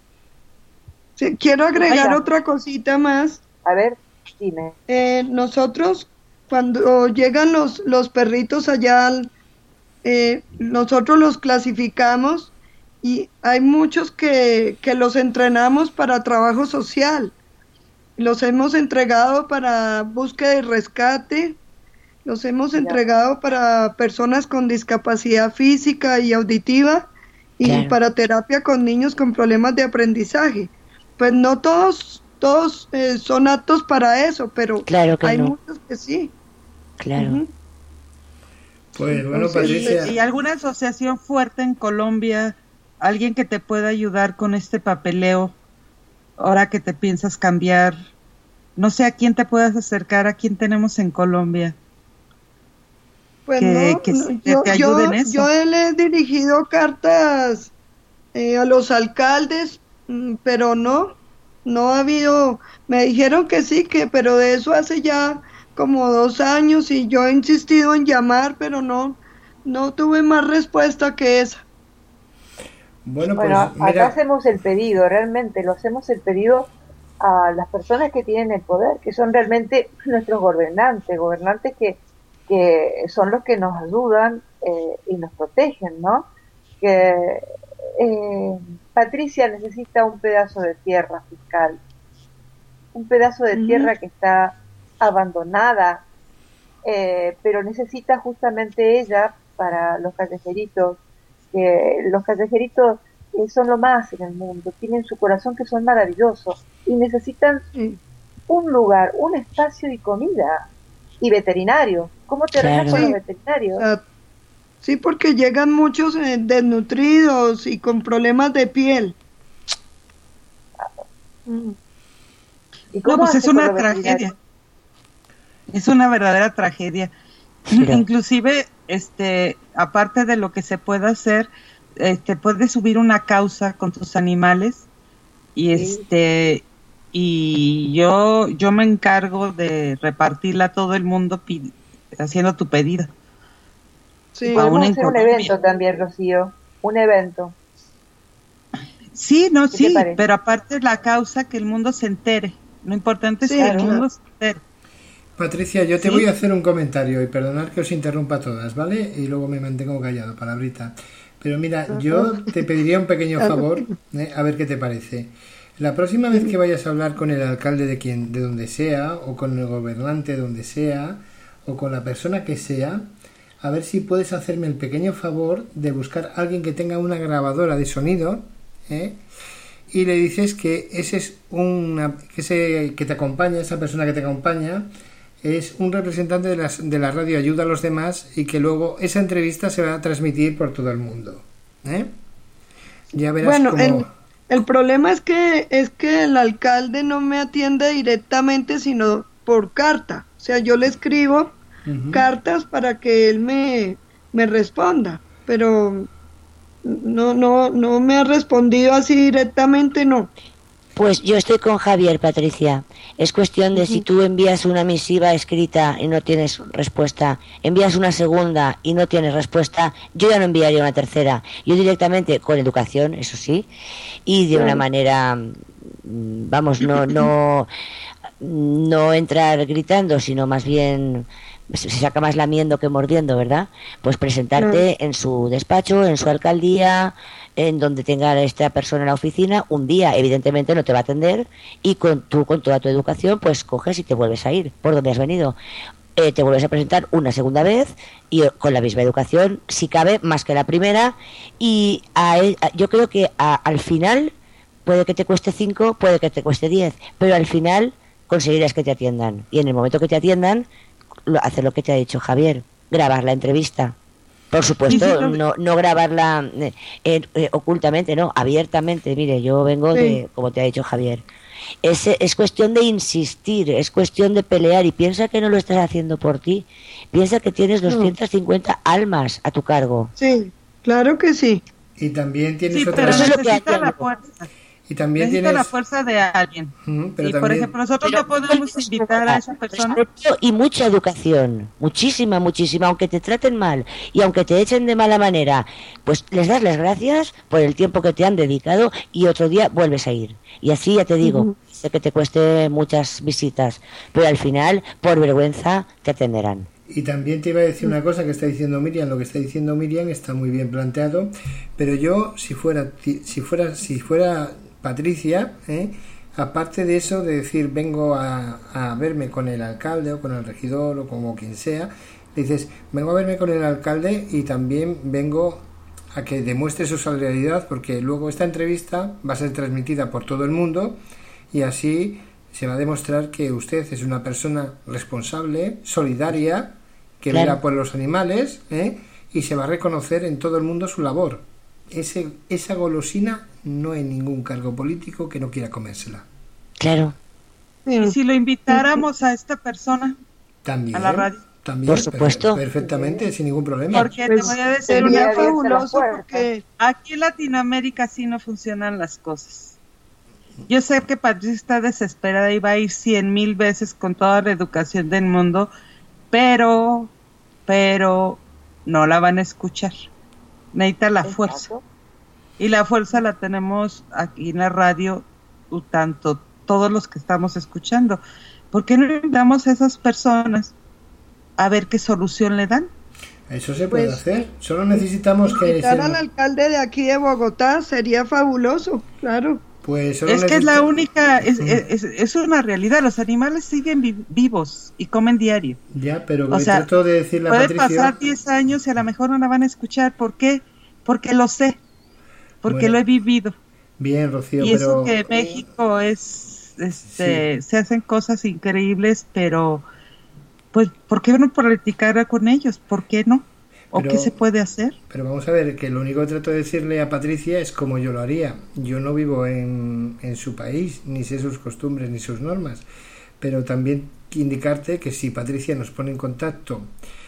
Sí, quiero agregar Vaya. otra cosita más. a ver, dime. Eh, nosotros, cuando llegan los, los perritos allá, al- eh, nosotros los clasificamos y hay muchos que, que los entrenamos para trabajo social. Los hemos entregado para búsqueda y rescate, los hemos Ya. entregado para personas con discapacidad física y auditiva y Claro. para terapia con niños con problemas de aprendizaje. Pues no todos, todos eh, son aptos para eso, pero Claro que hay no. muchos que sí. Claro. Ujú. Pues bueno, Entonces, Patricia, ¿Y alguna asociación fuerte en Colombia? ¿Alguien que te pueda ayudar con este papeleo? Ahora que te piensas cambiar. No sé a quién te puedas acercar, a quién tenemos en Colombia. Pues que- no, que no, te- yo, te ayude en yo, eso. yo le he dirigido cartas eh, a los alcaldes, mm, pero no, no ha habido, me dijeron que sí, que, pero de eso hace ya como dos años y yo he insistido en llamar, pero no, no tuve más respuesta que esa. bueno, pues Bueno, acá mira, hacemos el pedido, realmente lo hacemos el pedido a las personas que tienen el poder, que son realmente nuestros gobernantes, gobernantes que, que son los que nos ayudan eh, y nos protegen, ¿no? Que eh, Patricia necesita un pedazo de tierra fiscal, un pedazo de Ujú. tierra que está abandonada, eh, pero necesita justamente ella para los callejeritos, que los callejeritos eh, son lo más en el mundo, tienen su corazón que son maravillosos y necesitan Sí. un lugar, un espacio y comida y veterinario. ¿Cómo te arreglas Claro. con los Sí. veterinarios? O sea, sí, porque llegan muchos eh, desnutridos y con problemas de piel. Mm. ¿Y cómo No, pues es haces con una los veterinarios? tragedia. Es una verdadera tragedia. Claro. Inclusive, este, aparte de lo que se puede hacer, este, puedes subir una causa con tus animales y Sí. este, y yo, yo me encargo de repartirla a todo el mundo pi- haciendo tu pedido. Sí. Aún Podemos en hacer un Colombia. evento también, Rocío. Un evento. Sí, no, ¿Qué te sí, parece? pero aparte la causa que el mundo se entere. Lo importante Sí, es que el claro. mundo se entere. Patricia, yo te ¿Sí? voy a hacer un comentario y perdonad que os interrumpa a todas, ¿vale? Y luego me mantengo callado, palabrita. Pero mira, yo te pediría un pequeño favor, ¿eh? A ver qué te parece. La próxima vez que vayas a hablar con el alcalde de quien, de donde sea, o con el gobernante de donde sea, o con la persona que sea, a ver si puedes hacerme el pequeño favor de buscar a alguien que tenga una grabadora de sonido, ¿eh? Y le dices que ese es una que ese que te acompaña, esa persona que te acompaña es un representante de, las, de la radio Ayuda a los Demás y que luego esa entrevista se va a transmitir por todo el mundo, ¿eh? Ya verás Bueno, cómo... el, el problema es que es que el alcalde no me atiende directamente, sino por carta. O sea, yo le escribo Ujú. cartas para que él me, me responda, pero no, no, no me ha respondido así directamente, no. Pues yo estoy con Javier, Patricia. Es cuestión de si tú envías una misiva escrita y no tienes respuesta, envías una segunda y no tienes respuesta, yo ya no enviaría una tercera. Yo directamente, con educación, eso sí, y de una manera, mm, vamos, no, no, no entrar gritando, sino más bien se saca más lamiendo que mordiendo, ¿verdad? Pues presentarte en su despacho, en su alcaldía, en donde tenga esta persona en la oficina, un día evidentemente no te va a atender y con tú con toda tu educación pues coges y te vuelves a ir por donde has venido. Eh, te vuelves a presentar una segunda vez y con la misma educación, si cabe, más que la primera, y a él- a- yo creo que a- al final puede que te cueste cinco, puede que te cueste diez, pero al final conseguirás que te atiendan. Y en el momento que te atiendan, lo, hacer lo que te ha dicho Javier, grabar la entrevista. Por supuesto, sí, sí, no, no, no grabarla eh, eh, ocultamente, no, abiertamente. Mire, yo vengo sí. de, como te ha dicho Javier. Es, es cuestión de insistir, es cuestión de pelear, y piensa que no lo estás haciendo por ti. Piensa que tienes doscientas cincuenta no. almas a tu cargo. Sí, claro que sí. Y también tienes sí, otra... pero necesita la fuerza. Y también necesita tienes... la fuerza de alguien. Uh-huh, pero y también... por ejemplo, nosotros pero, no podemos invitar a esa persona. Y mucha educación, muchísima, muchísima, aunque te traten mal y aunque te echen de mala manera, pues les das las gracias por el tiempo que te han dedicado y otro día vuelves a ir. Y así ya te digo, uh-huh. sé que te cueste muchas visitas, pero al final, por vergüenza, te atenderán. Y también te iba a decir una cosa que está diciendo Miriam. Lo que está diciendo Miriam está muy bien planteado, pero yo, si fuera si fuera si fuera Patricia, ¿eh? aparte de eso de decir vengo a, a verme con el alcalde o con el regidor o como quien sea, dices vengo a verme con el alcalde y también vengo a que demuestre su solidaridad, porque luego esta entrevista va a ser transmitida por todo el mundo y así se va a demostrar que usted es una persona responsable, solidaria, que claro. vela por los animales, ¿eh? y se va a reconocer en todo el mundo su labor. Ese, esa golosina no hay ningún cargo político que no quiera comérsela. Claro. Y si lo invitáramos a esta persona también, a la radio. También, por supuesto. Perfectamente, sin ningún problema. Porque pues, te voy a decir una fabuloso, porque aquí en Latinoamérica sí no funcionan las cosas. Yo sé que Patricia está desesperada y va a ir cien mil veces con toda la educación del mundo, pero, pero no la van a escuchar. Necesita la Exacto. fuerza. Y la fuerza la tenemos aquí en la radio, tanto todos los que estamos escuchando. ¿Por qué no invitamos a esas personas a ver qué solución le dan? Eso se puede pues, hacer. Solo necesitamos que... Invitar al alcalde de aquí de Bogotá sería fabuloso, claro. Pues es necesita... que es la única, es, es, es una realidad, los animales siguen vi- vivos y comen diario. Ya, pero o sea, trato de decirle a puede Patricia... pasar diez años y a lo mejor no la van a escuchar. ¿Por qué? Porque lo sé, porque bueno, lo he vivido. Bien, Rocío, y pero... eso que México es, este, sí. se hacen cosas increíbles, pero pues, ¿por qué no platicar con ellos? ¿Por qué no? ¿O pero, qué se puede hacer? Pero vamos a ver, que lo único que trato de decirle a Patricia es como yo lo haría. Yo no vivo en, en su país, ni sé sus costumbres ni sus normas, pero también indicarte que si Patricia nos pone en contacto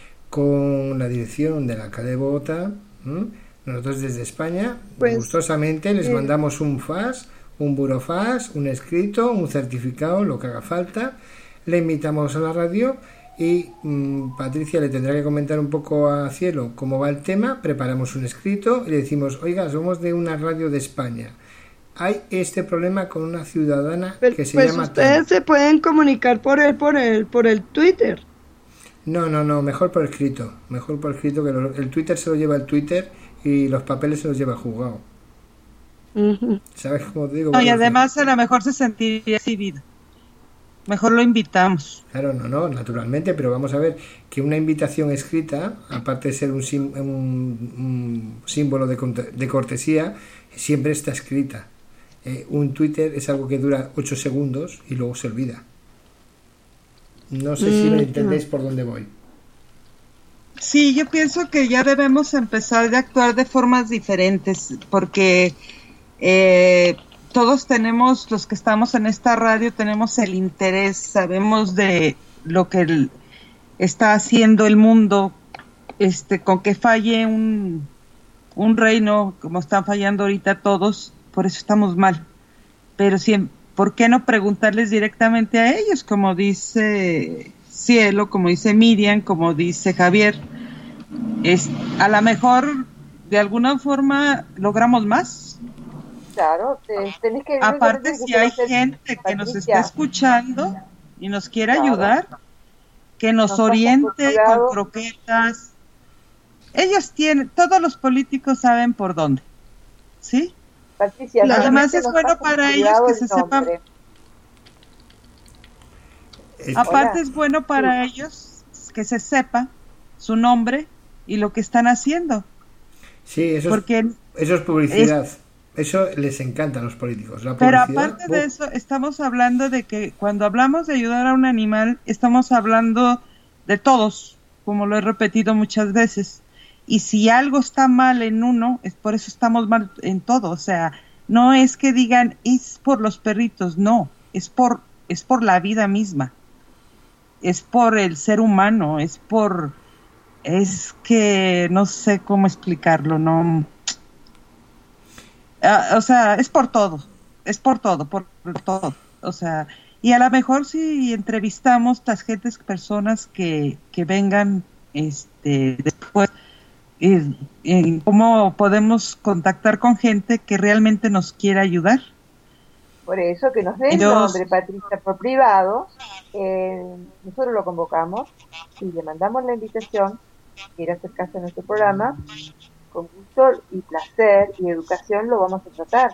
con la dirección del alcalde de Bogotá, ¿m? nosotros desde España, pues, gustosamente les eh, mandamos un fax, un burofax, un escrito, un certificado, lo que haga falta, le invitamos a la radio. Y mmm, Patricia le tendrá que comentar un poco a Cielo cómo va el tema, preparamos un escrito y le decimos, oiga, somos de una radio de España, hay este problema con una ciudadana Pero, que se pues llama... ustedes Tana. Se pueden comunicar por el, por el, por el Twitter. No, no, no, mejor por escrito, mejor por escrito, que lo, el Twitter se lo lleva el Twitter y los papeles se los lleva el juzgado. Uh-huh. ¿Sabes cómo te digo? No, y además a lo mejor se sentiría exhibido. Mejor lo invitamos. Claro, no, no, naturalmente, pero vamos a ver que una invitación escrita, aparte de ser un, sim, un, un símbolo de, de cortesía, siempre está escrita. Eh, un Twitter es algo que dura ocho segundos y luego se olvida. No sé mm, si me entendéis por dónde voy. Sí, yo pienso que ya debemos empezar a actuar de formas diferentes, porque... Eh, todos tenemos, los que estamos en esta radio, tenemos el interés, sabemos de lo que el, está haciendo el mundo, este, con que falle un, un reino, como están fallando ahorita todos, por eso estamos mal. Pero si, ¿por qué no preguntarles directamente a ellos? Como dice Cielo, como dice Miriam, como dice Javier, es, a lo mejor de alguna forma logramos más. Claro, te, tenés que... Aparte, si hay gente que Patricia. Nos está escuchando y nos quiere claro. ayudar, que nos, nos oriente con croquetas. Ellos tienen, todos los políticos saben por dónde, ¿sí? Patricia, además es bueno para ellos que se sepan. Aparte Hola. Es bueno para sí. ellos que se sepa su nombre y lo que están haciendo. Sí, eso, Porque es, eso es publicidad. Es, Eso les encanta a los políticos. La Pero publicidad, aparte de eso, estamos hablando de que cuando hablamos de ayudar a un animal, estamos hablando de todos, como lo he repetido muchas veces. Y si algo está mal en uno, es por eso estamos mal en todo. O sea, no es que digan, es por los perritos, no, es por, es por la vida misma. Es por el ser humano, es por, es que no sé cómo explicarlo, no. Uh, o sea, es por todo, es por todo, por, por todo. O sea, y a lo mejor si entrevistamos las gentes, personas que, que vengan este después, eh, eh, cómo podemos contactar con gente que realmente nos quiera ayudar. Por eso que nos den el nombre, Patricia, por privado, eh, nosotros lo convocamos y le mandamos la invitación, quiere acercarse a nuestro programa, con gusto y placer y educación lo vamos a tratar.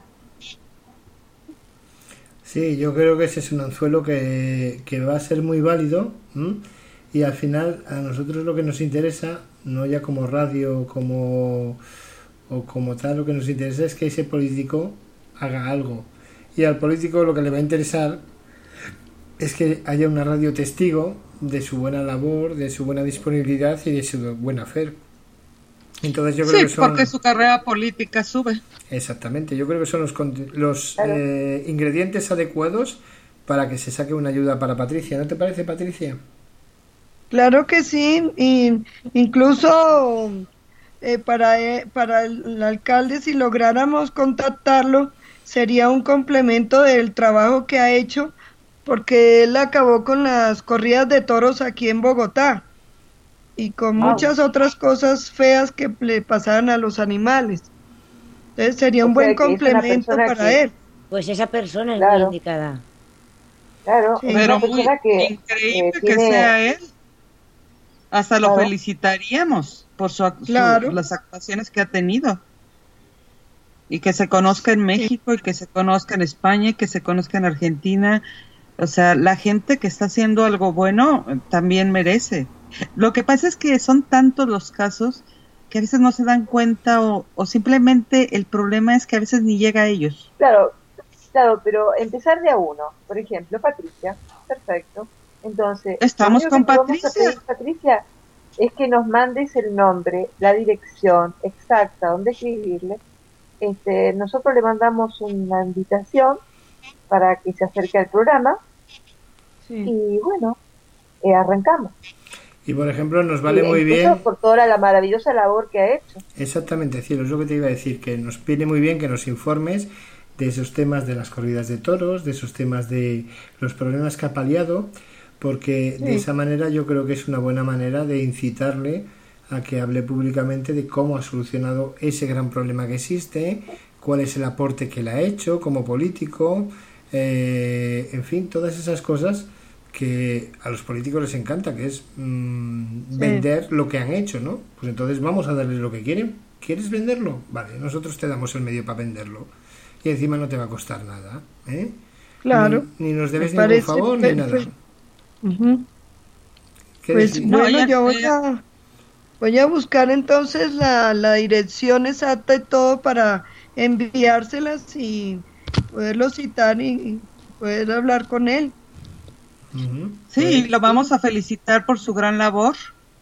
Sí, yo creo que ese es un anzuelo que, que va a ser muy válido, ¿m? Y al final a nosotros lo que nos interesa, no ya como radio como o como tal, lo que nos interesa es que ese político haga algo. Y al político lo que le va a interesar es que haya una radio testigo de su buena labor, de su buena disponibilidad y de su buena fe. Entonces yo creo sí, que son... porque su carrera política sube. Exactamente, yo creo que son los, los claro. eh, ingredientes adecuados para que se saque una ayuda para Patricia. ¿No te parece, Patricia? Claro que sí, y incluso eh, para, eh, para el alcalde, si lográramos contactarlo, sería un complemento del trabajo que ha hecho, porque él acabó con las corridas de toros aquí en Bogotá y con wow. muchas otras cosas feas que le pasaban a los animales. Entonces sería o un buen complemento para que... él. Pues esa persona es claro. muy indicada. Claro, sí. Pero una persona que increíble eh, que tiene... sea él. Hasta lo claro. felicitaríamos por su, claro. su, las actuaciones que ha tenido. Y que se conozca en México, sí. y que se conozca en España, y que se conozca en Argentina. O sea, la gente que está haciendo algo bueno también merece. Lo que pasa es que son tantos los casos que a veces no se dan cuenta o, o simplemente el problema es que a veces ni llega a ellos. Claro, claro, pero empezar de a uno. Por ejemplo, Patricia, perfecto. Entonces, estamos con Patricia. Pedir, Patricia, es que nos mandes el nombre, la dirección exacta, dónde escribirle. Este, nosotros le mandamos una invitación para que se acerque al programa sí. y bueno, eh, arrancamos. Y por ejemplo nos vale y, muy bien por toda la maravillosa labor que ha hecho. Exactamente, Cielo, es lo que te iba a decir, que nos viene muy bien que nos informes de esos temas de las corridas de toros, de esos temas de los problemas que ha paliado, porque sí. de esa manera yo creo que es una buena manera de incitarle a que hable públicamente de cómo ha solucionado ese gran problema que existe, cuál es el aporte que le ha hecho como político, eh, en fin, todas esas cosas que a los políticos les encanta, que es mmm, sí. vender lo que han hecho, ¿no? Pues entonces vamos a darles lo que quieren. ¿Quieres venderlo? Vale, nosotros te damos el medio para venderlo. Y encima no te va a costar nada, ¿eh? Claro. Ni, ni nos debes ningún favor, ni nada. Uh-huh. Pues bueno, no, ya, yo voy ya... a... Voy a buscar entonces la, la dirección exacta y todo para enviárselas y poderlo citar y, y poder hablar con él. Uh-huh. Sí, lo vamos a felicitar por su gran labor.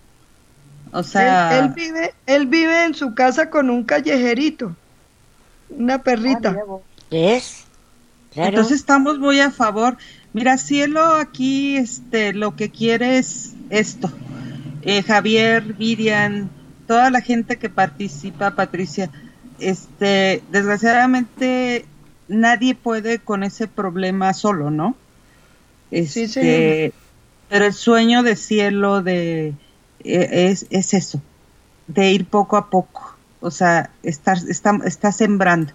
O sea, él, él vive, él vive en su casa con un callejerito, una perrita. ¿Es? Claro. Entonces estamos muy a favor. Mira, Cielo aquí, este, lo que quiere es esto. Eh, Javier, Miriam, toda la gente que participa, Patricia, este, desgraciadamente nadie puede con ese problema solo, ¿no? Este, sí, sí. Pero el sueño de Cielo de eh, es, es eso, de ir poco a poco, o sea, estar, está, está sembrando.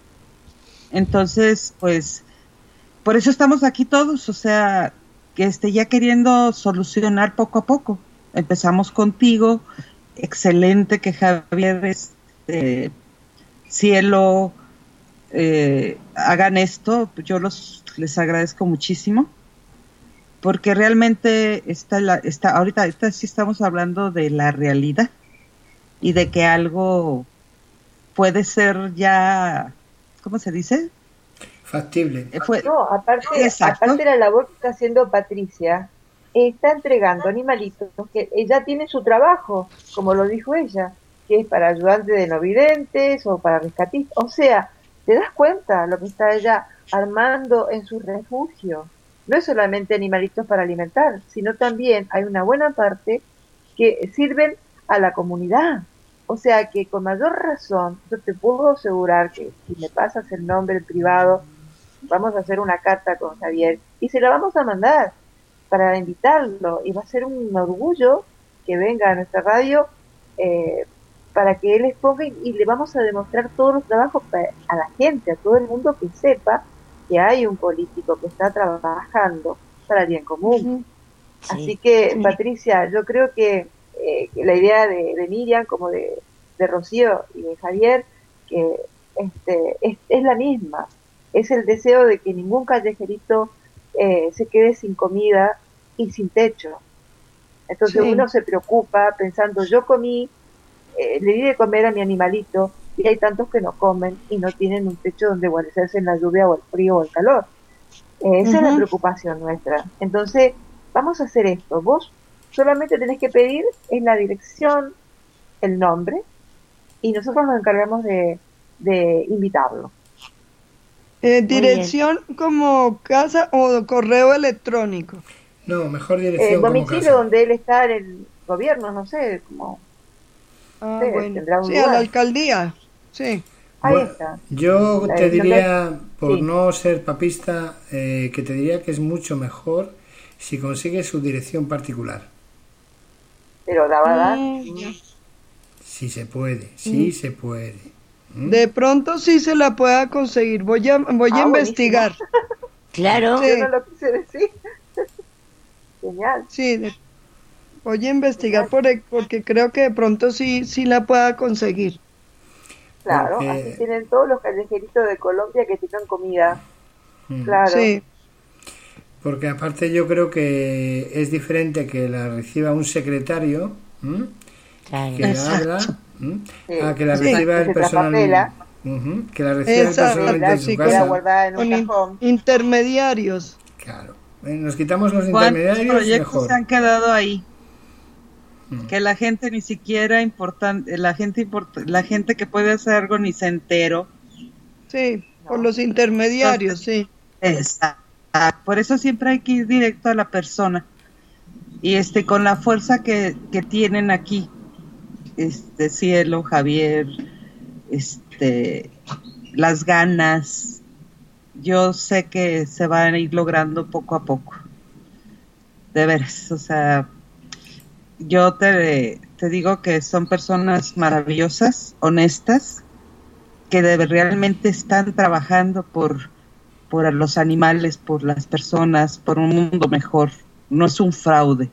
Entonces, pues, por eso estamos aquí todos, o sea, que este, ya queriendo solucionar poco a poco. Empezamos contigo, excelente que Javier, este, Cielo, eh, hagan esto, yo los les agradezco muchísimo, porque realmente está la, está, ahorita esta, sí estamos hablando de la realidad y de que algo puede ser ya ¿cómo se dice? Factible. Eh, fue, No, aparte, Exacto. aparte de la labor que está haciendo Patricia, está entregando animalitos que ella tiene su trabajo, como lo dijo ella, que es para ayudantes de no videntes o para rescatistas. O sea, ¿te das cuenta lo que está ella armando en su refugio? No es solamente animalitos para alimentar, sino también hay una buena parte que sirven a la comunidad. O sea que con mayor razón, yo te puedo asegurar que si me pasas el nombre privado, vamos a hacer una carta con Javier y se la vamos a mandar para invitarlo, y va a ser un orgullo que venga a nuestra radio eh, para que él exponga y, y le vamos a demostrar todos los trabajos a la gente, a todo el mundo, que sepa que hay un político que está trabajando para el bien común. Sí. Así que, Patricia, yo creo que, eh, que la idea de, de Miriam, como de, de Rocío y de Javier, que este, es, es la misma. Es el deseo de que ningún callejerito eh, se quede sin comida y sin techo. Entonces Sí. uno se preocupa pensando, yo comí, eh, le di de comer a mi animalito, y hay tantos que no comen y no tienen un techo donde guarecerse en la lluvia o el frío o el calor. Eh, esa es la Ujú. preocupación nuestra. Entonces, vamos a hacer esto. Vos solamente tenés que pedir en la dirección, el nombre, y nosotros nos encargamos de, de invitarlo. Eh, bien. dirección como casa o correo electrónico. No, mejor El dirección como domicilio casa. donde él está en el gobierno, no sé, como Ah, Sí, bueno. tendrá un Sí, a la lugar. alcaldía. Sí. ahí Bueno, está. yo La- te el diría, por sí. no ser papista, eh, que te diría que es mucho mejor si consigues su dirección particular. Pero la va a dar. Mm, ya. Si se puede, sí se puede. ¿Mm? De pronto sí se la pueda conseguir. Voy a, voy a Ah, investigar. Claro. Sí. Yo no lo quise decir. Genial. Sí, de- voy a investigar por, e- porque creo que de pronto sí, sí la pueda conseguir. Claro, Porque- así tienen todos los callejeritos de Colombia que tengan comida. Mm. Claro. Sí, Porque aparte yo creo que es diferente que la reciba un secretario, ¿m? Claro. que la Exacto. habla, ¿m? Sí. a que la Sí. reciba Que el se personal, traspapela. Ujú, que la reciba el Exacto, personalmente en sí, su con- Queda casa. guardada en un con in- cajón. intermediarios. Claro. Eh, Nos quitamos los ¿Cuántos intermediarios, proyectos mejor. se han quedado ahí? Mm. Que la gente ni siquiera importante, la gente import- la gente que puede hacer algo ni se enteró. Sí, No. por los intermediarios, sí. Exacto. Por eso siempre hay que ir directo a la persona. Y este, con la fuerza que, que tienen aquí, este Cielo, Javier, este, las ganas, yo sé que se van a ir logrando poco a poco. De veras, o sea, yo te, te digo que son personas maravillosas, honestas, que de, realmente están trabajando por, por los animales, por las personas, por un mundo mejor. No es un fraude.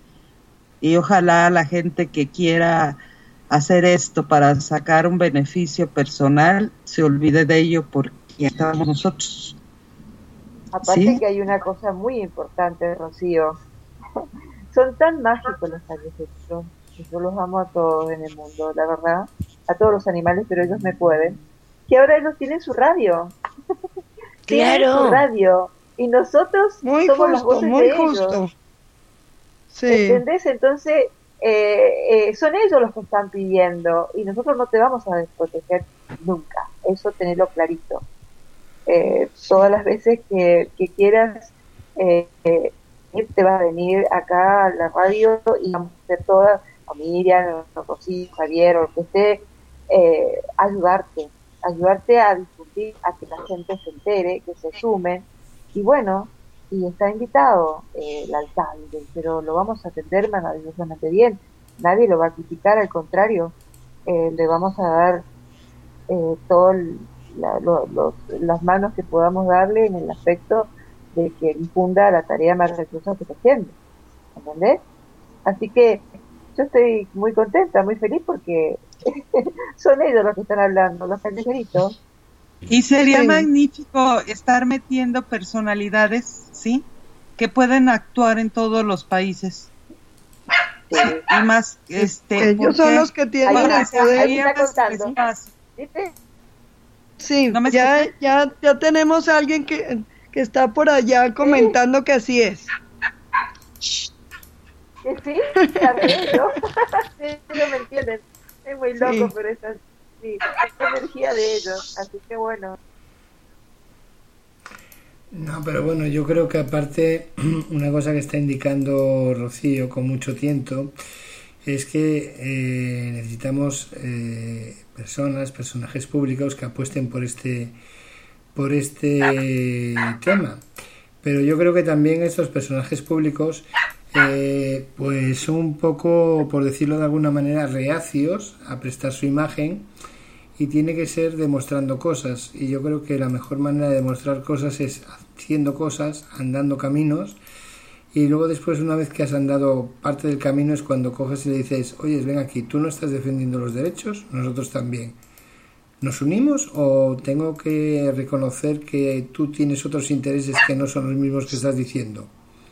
Y ojalá la gente que quiera hacer esto para sacar un beneficio personal se olvide de ello, porque ya estamos nosotros. Aparte ¿Sí? que hay una cosa muy importante, Rocío. Son tan mágicos los callejeritos. Yo los amo a todos en el mundo, la verdad. A todos los animales, pero ellos me pueden. Que ahora ellos tienen su radio. Tienen Claro. su radio. Y nosotros Muy somos las justo, voces muy de ellos. justo. Sí, ¿Entendés? Entonces, eh, eh, son ellos los que están pidiendo y nosotros no te vamos a desproteger nunca. Eso tenerlo clarito. Eh, todas las veces que, que quieras eh, eh, ir, te vas a venir acá a la radio y vamos a hacer todas, o Miriam, o Rocío, Javier, o el que esté, eh, ayudarte, ayudarte a difundir, a que la gente se entere, que se sumen. Y bueno, y está invitado eh, el alcalde, pero lo vamos a atender maravillosamente bien. Nadie lo va a criticar, al contrario, eh, le vamos a dar eh, todo el- la- lo- los- las manos que podamos darle en el aspecto de que difunda la tarea maravillosa que está haciendo. ¿Entendés? Así que yo estoy muy contenta, muy feliz porque son ellos los que están hablando, los callejeritos. Y sería Sí. magnífico estar metiendo personalidades, ¿sí? Que pueden actuar en todos los países. Sí. Y más, este, ellos son porque los que tienen Ahí el está, poder. ahí está abrirles el contando. espacio. ¿Viste? Sí, ¿No me ya, escuchan? ya, ya tenemos a alguien que, que está por allá comentando que así es. Que sí, ya veo. Sí, no me entienden. Es muy loco, Sí. pero es así. Sí, es la energía de ellos, así que bueno. No, pero bueno, yo creo que aparte, una cosa que está indicando Rocío con mucho tiento es que eh, necesitamos eh, personas, personajes públicos que apuesten por este por este tema. Pero yo creo que también estos personajes públicos eh, pues son un poco, por decirlo de alguna manera, reacios a prestar su imagen, y tiene que ser demostrando cosas, y yo creo que la mejor manera de demostrar cosas es haciendo cosas, andando caminos, y luego después, una vez que has andado parte del camino, es cuando coges y le dices: oye, ven aquí, tú no estás defendiendo los derechos, nosotros también. ¿Nos unimos o tengo que reconocer que tú tienes otros intereses que no son los mismos que estás diciendo?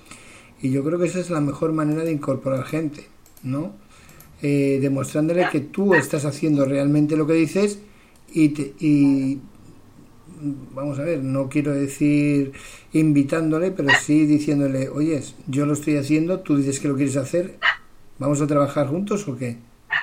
Y yo creo que esa es la mejor manera de incorporar gente, ¿no? Eh, demostrándole que tú estás haciendo realmente lo que dices, y, te, y vamos a ver, no quiero decir invitándole, pero sí diciéndole: oye, yo lo estoy haciendo, tú dices que lo quieres hacer, ¿vamos a trabajar juntos o qué?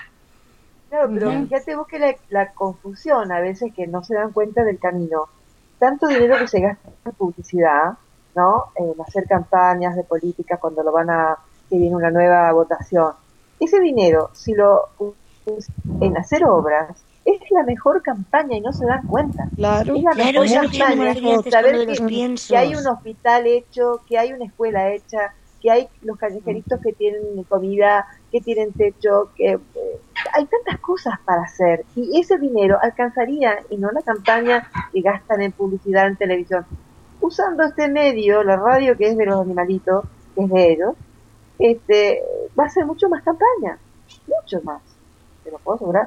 Claro, pero Ujú. fíjate vos que la, la confusión a veces, que no se dan cuenta del camino. Tanto dinero que se gasta en publicidad, ¿no? En hacer campañas de política cuando lo van a, que viene una nueva votación. Ese dinero, si lo usas en hacer obras, es la mejor campaña y no se dan cuenta. Claro. Es la Claro, mejor eso es lo que yo me campaña, refería antes con saber lo de los que, piensos. que hay un hospital hecho, que hay una escuela hecha, que hay los callejeritos que tienen comida, que tienen techo, que eh, hay tantas cosas para hacer, y ese dinero alcanzaría, y no la campaña que gastan en publicidad en televisión. Usando este medio, la radio, que es de los animalitos, que es de ellos, este, va a ser mucho más campaña, mucho más, te lo puedo asegurar.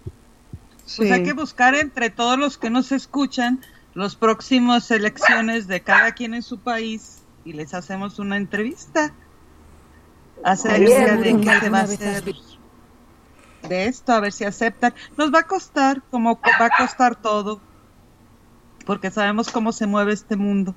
Pues hay que Sí. buscar entre todos los que nos escuchan los próximos elecciones de cada quien en su país, y les hacemos una entrevista acerca Bien. de qué se va a hacer de esto, a ver si aceptan. Nos va a costar, como co- va a costar todo, porque sabemos cómo se mueve este mundo,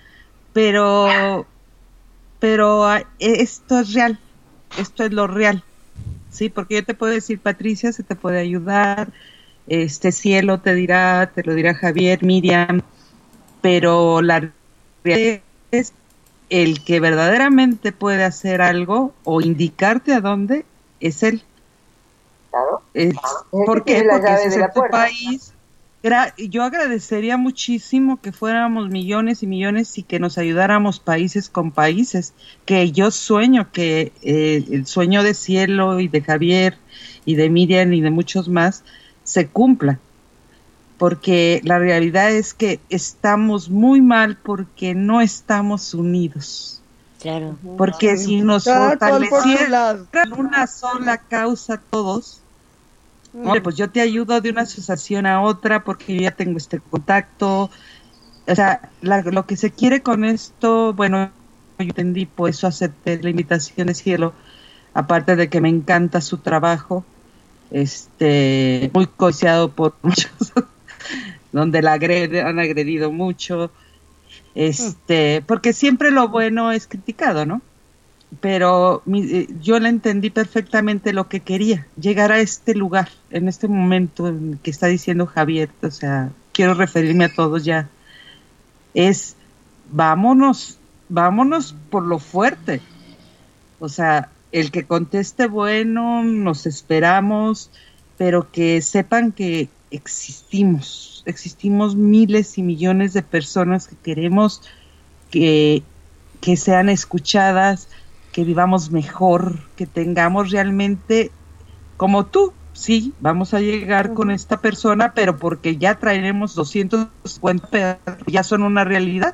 pero pero ah, esto es real, esto es lo real, sí, porque yo te puedo decir: Patricia se te puede ayudar, este Cielo te dirá, te lo dirá Javier, Miriam, pero la realidad es el que verdaderamente puede hacer algo o indicarte a dónde es él. Claro. Es, Es el ¿Por que qué? tiene la Porque llave ese es de la en tu puerta. país. Gra- yo agradecería muchísimo que fuéramos millones y millones y que nos ayudáramos países con países, que yo sueño que eh, el sueño de Cielo y de Javier y de Miriam y de muchos más se cumpla, porque la realidad es que estamos muy mal porque no estamos unidos, Claro. porque si nos Cada cual por su fortalecieran lado. una sola causa todos, hombre, pues yo te ayudo de una asociación a otra porque yo ya tengo este contacto. O sea, la- lo que se quiere con esto, bueno, yo entendí, por eso acepté la invitación de Cielo, aparte de que me encanta su trabajo, este, muy codiciado por muchos, donde la agrede, han agredido mucho, este, porque siempre lo bueno es criticado, ¿no? Pero mi, eh, yo le entendí perfectamente lo que quería, llegar a este lugar, en este momento en el que está diciendo Javier, o sea, quiero referirme a todos ya, es vámonos, vámonos por lo fuerte, o sea, el que conteste bueno, nos esperamos, pero que sepan que existimos, existimos miles y millones de personas que queremos que, que sean escuchadas, que vivamos mejor, que tengamos realmente, como tú, sí, vamos a llegar con esta persona, pero porque ya traeremos doscientos cincuenta perros, ya son una realidad,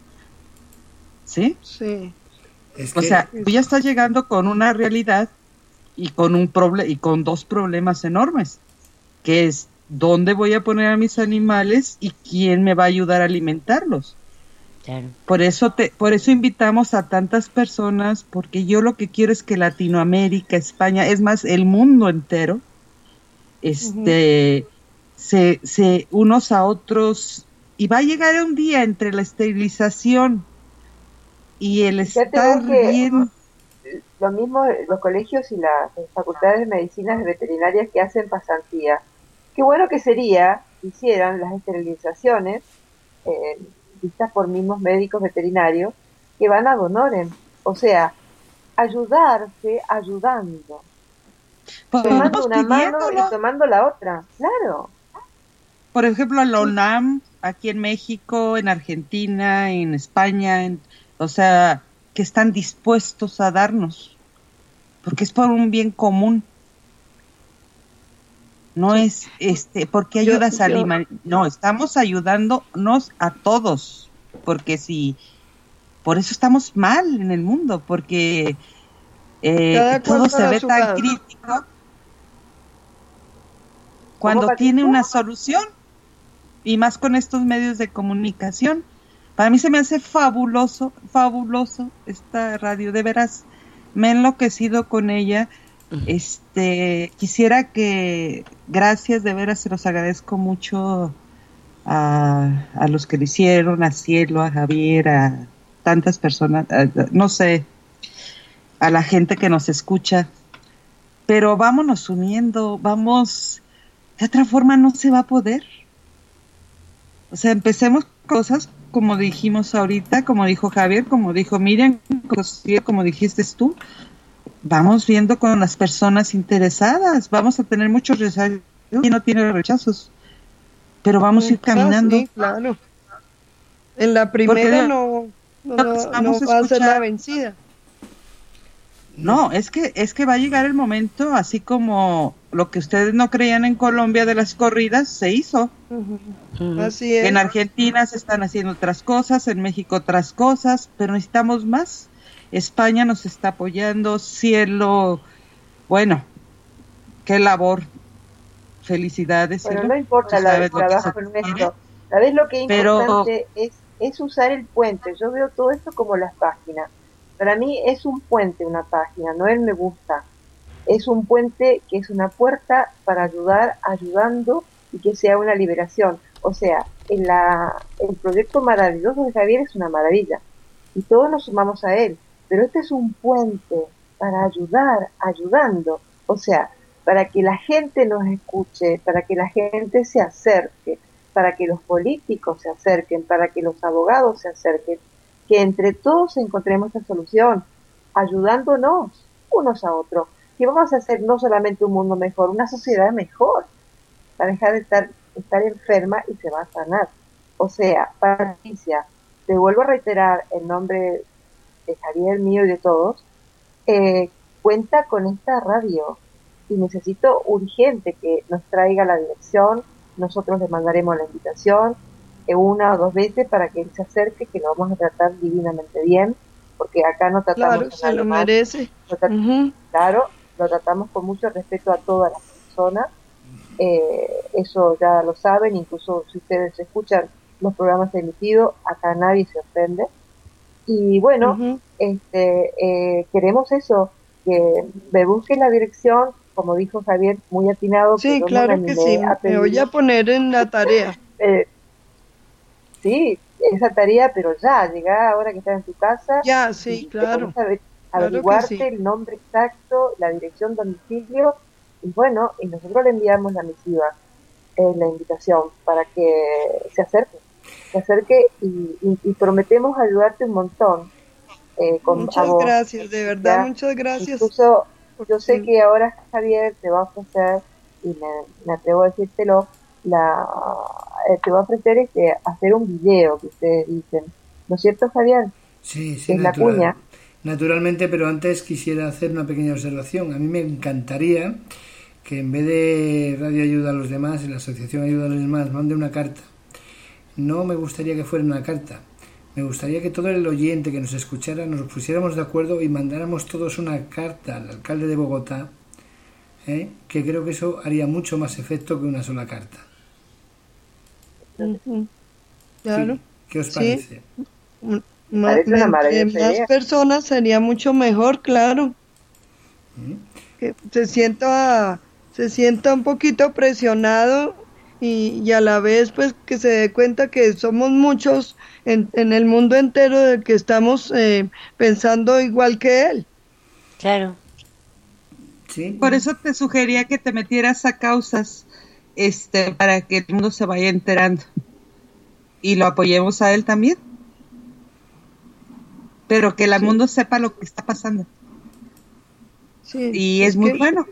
¿sí? Sí. Es O que, sea, tú ya estás llegando con una realidad y con un proble- y con dos problemas enormes, que es dónde voy a poner a mis animales y quién me va a ayudar a alimentarlos. Claro. Por eso te, por eso invitamos a tantas personas, porque yo lo que quiero es que Latinoamérica, España, es más, el mundo entero, este, se, se unos a otros, y va a llegar un día entre la esterilización y el Fíjate estar vos que bien. lo mismo los colegios y las facultades de medicinas y veterinarias que hacen pasantía. Qué bueno que sería que hicieran las esterilizaciones eh, vistas por mismos médicos veterinarios que van a honorem, o sea, ayudarse ayudando, Pues tomando vamos una mano pidiéndolo. y tomando la otra, claro. Por ejemplo, la UNAM, aquí en México, en Argentina, en España, en, o sea, que están dispuestos a darnos, porque es por un bien común. No es, este, porque Yo, ayudas al yo, animal, no, estamos ayudándonos a todos, porque si, por eso estamos mal en el mundo, porque eh, cada todo cual se para ve su tan lado. crítico ¿Cómo, cuando tiene Patricia? una solución, y más con estos medios de comunicación. Para mí se me hace fabuloso, fabuloso esta radio, de veras, me he enloquecido con ella. Este, quisiera que, gracias, de veras se los agradezco mucho a, a los que lo hicieron, a Cielo, a Javier, a tantas personas, a, no sé, a la gente que nos escucha, pero vámonos uniendo, vamos, de otra forma no se va a poder. O sea, empecemos cosas como dijimos ahorita, como dijo Javier, como dijo Miriam, como dijiste tú. Vamos viendo con las personas interesadas, vamos a tener muchos rechazos y no tiene rechazos, pero vamos a ir caminando. Ah, sí, claro. En la primera no, no, no, no va a ser la vencida. No, es que es que va a llegar el momento, así como lo que ustedes no creían en Colombia de las corridas, se hizo. Uh-huh. Uh-huh. Así es. En Argentina se están haciendo otras cosas, en México otras cosas, pero necesitamos más. España nos está apoyando, Cielo, bueno, qué labor, felicidades. Bueno, Cielo. no importa la, el trabajo nuestro, ¿sabes lo que es importante? Pero... es, es usar el puente. Yo veo todo esto como las páginas. Para mí es un puente una página, no el me gusta. Es un puente que es una puerta para ayudar, ayudando y que sea una liberación. O sea, en la, el proyecto maravilloso de Javier es una maravilla y todos nos sumamos a él. Pero este es un puente para ayudar, ayudando, o sea, para que la gente nos escuche, para que la gente se acerque, para que los políticos se acerquen, para que los abogados se acerquen, que entre todos encontremos esta solución, ayudándonos unos a otros, que vamos a hacer no solamente un mundo mejor, una sociedad mejor, para dejar de estar, estar enferma y se va a sanar. O sea, Patricia, te vuelvo a reiterar en nombre de Javier, mío y de todos, eh, cuenta con esta radio y necesito urgente que nos traiga la dirección, nosotros le mandaremos la invitación eh, una o dos veces para que él se acerque, que lo vamos a tratar divinamente bien, porque acá no tratamos claro, se lo merece. Lo trat- uh-huh. Claro, lo tratamos con mucho respeto a todas las personas, eh, eso ya lo saben, incluso si ustedes escuchan los programas emitidos, acá nadie se ofende. Y bueno, uh-huh. este, eh, queremos eso, que me busquen la dirección, como dijo Javier, muy atinado. Sí, que claro no que sí, me voy a poner en la tarea. eh, sí, esa tarea, pero ya, llega ahora que estás en tu casa. Ya, sí, claro. Ver, averiguarte claro sí. El nombre exacto, la dirección, domicilio, y bueno, y nosotros le enviamos la misiva, eh, la invitación, para que se acerque. se acerque y, y, y prometemos ayudarte un montón. Eh, con muchas vos, gracias, de verdad, ya, muchas gracias. Incluso yo sé que ahora Javier te va a ofrecer, y me, me atrevo a decírtelo, la, eh, te va a ofrecer este, hacer un video que ustedes dicen. ¿No es cierto, Javier? Sí, sí, es natural, la cuña. Naturalmente, pero antes quisiera hacer una pequeña observación. A mí me encantaría que en vez de Radio Ayuda a los Demás, la Asociación Ayuda a los Demás, mande una carta. No me gustaría que fuera una carta. Me gustaría que todo el oyente que nos escuchara nos pusiéramos de acuerdo y mandáramos todos una carta al alcalde de Bogotá, ¿eh? que creo que eso haría mucho más efecto que una sola carta. Uh-huh. Claro. Sí. ¿Qué os parece? Sí. Más, entre más personas sería mucho mejor, claro. ¿Mm? Que se sienta, se sienta un poquito presionado y, y a la vez pues que se dé cuenta que somos muchos en, en el mundo entero de que estamos eh, pensando igual que él. Claro. Sí. Por eso te sugería que te metieras a causas, este, para que el mundo se vaya enterando y lo apoyemos a él también, pero que el Sí. mundo sepa lo que está pasando. Sí, Y es muy que- bueno.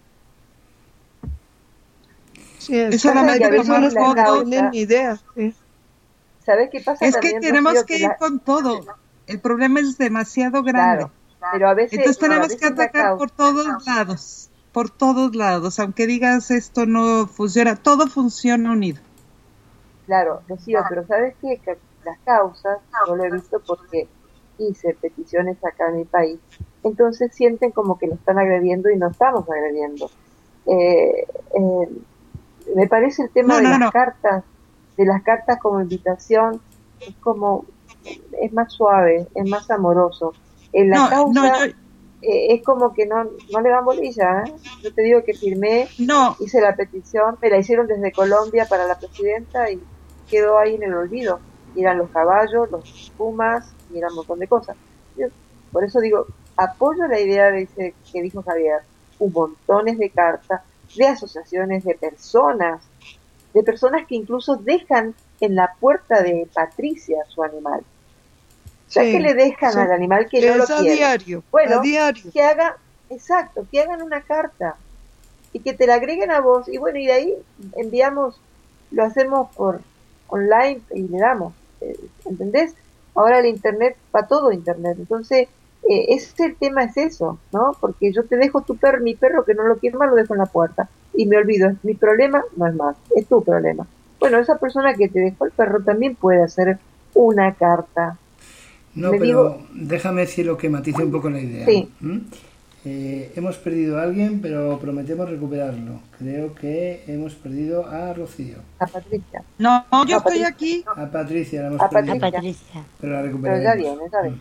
Sí, es Es que solamente hay personas tomar que la no causa. tienen ni idea. Sí. ¿Sabes qué pasa Es que también, tenemos Rocío? que la- ir con todo. El problema es demasiado grande. Claro, pero a veces, Entonces pero a tenemos que veces la atacar causa- por todos lados, por todos lados. Aunque digas esto no funciona, todo funciona unido. Claro, Rocío, pero ¿sabes qué? Que las causas, yo lo he visto porque hice peticiones acá en mi país, entonces sienten como que lo están agrediendo y no estamos agrediendo. Eh, eh, me parece el tema No, de no, las no. cartas, de las cartas como invitación, es como, es más suave, es más amoroso. En la No, causa no, yo, eh, es como que no, no le dan bolilla, ¿eh? Yo te digo que firmé, no, hice la petición, me la hicieron desde Colombia para la presidenta y quedó ahí en el olvido. Y eran los caballos, los pumas, y eran un montón de cosas. Yo, por eso digo, apoyo la idea de ese que dijo Javier, un montones de cartas, de asociaciones de personas, de personas que incluso dejan en la puerta de Patricia su animal. Ya Sí, que le dejan eso al animal que no lo es a quiere. diario, Bueno, a diario. que haga, exacto, que hagan una carta y que te la agreguen a vos. Y bueno, y de ahí enviamos, lo hacemos por online y le damos, eh, ¿entendés? Ahora el internet, va todo internet. Entonces, eh, ese el tema es eso, ¿no? Porque yo te dejo tu perro, mi perro que no lo quiere más, lo dejo en la puerta. Y me olvido, mi problema no es más, es tu problema. Bueno, esa persona que te dejó el perro también puede hacer una carta. No, Le pero digo- déjame decir lo que matice un poco la idea. Sí. ¿Mm? Eh, hemos perdido a alguien, pero prometemos recuperarlo. Creo que hemos perdido a Rocío. A Patricia. no, yo No, estoy Patricia. aquí. A Patricia la hemos A perdido, A Patricia. Patricia. pero la Pero recuperaremos. ya viene, ya viene. Mm.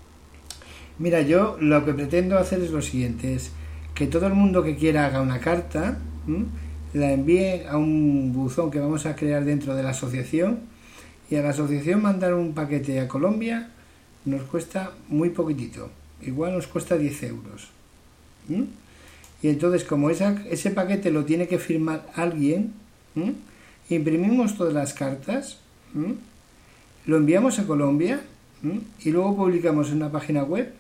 Mira, yo lo que pretendo hacer es lo siguiente, es que todo el mundo que quiera haga una carta, ¿m? la envíe a un buzón que vamos a crear dentro de la asociación, y a la asociación mandar un paquete a Colombia nos cuesta muy poquitito, igual nos cuesta diez euros. ¿m? Y entonces, como esa, ese paquete lo tiene que firmar alguien, ¿m? imprimimos todas las cartas, ¿m? lo enviamos a Colombia, ¿m? y luego publicamos en una página web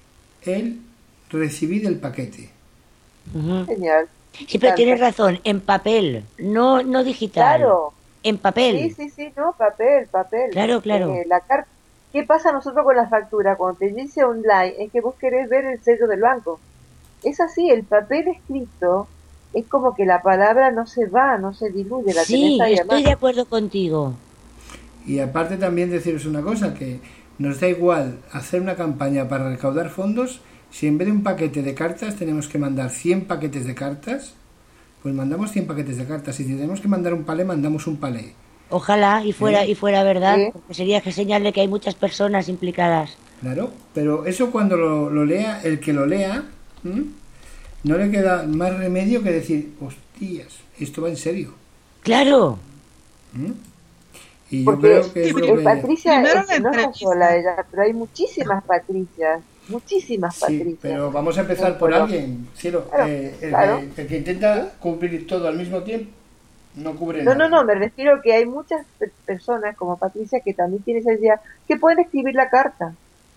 el recibir el paquete. Ujú. Genial. Sí, pero tienes razón, en papel, no, no digital. Claro. En papel. Sí, sí, sí, no, papel, papel. Claro, claro. Eh, la car- ¿Qué pasa nosotros con la factura? Cuando te dice online, es que vos querés ver el sello del banco. Es así, el papel escrito es como que la palabra no se va, no se diluye, la Sí, tenés ahí a estoy mano. de acuerdo contigo. Y aparte también deciros una cosa, que nos da igual hacer una campaña para recaudar fondos, si en vez de un paquete de cartas tenemos que mandar cien paquetes de cartas, pues mandamos cien paquetes de cartas. Y si tenemos que mandar un palé, mandamos un palé. Ojalá y fuera Sí. y fuera verdad, Sí. porque sería que señal de que hay muchas personas implicadas. Claro, pero eso cuando lo, lo lea, el que lo lea, ¿m? no le queda más remedio que decir, hostias, esto va en serio. Claro. ¿m? Y yo Porque creo que es lo eh, que... Patricia Primero es- la no está entrevista. sola ella, pero hay muchísimas Patricias, muchísimas Sí, Patricias. pero vamos a empezar En por Colombia. alguien, Cielo. Claro, Eh, el, claro. que, el que intenta cubrir todo al mismo tiempo no cubre No, nada. no, no, me refiero que hay muchas pe- personas como Patricia que también tienen esa idea, que pueden escribir la carta.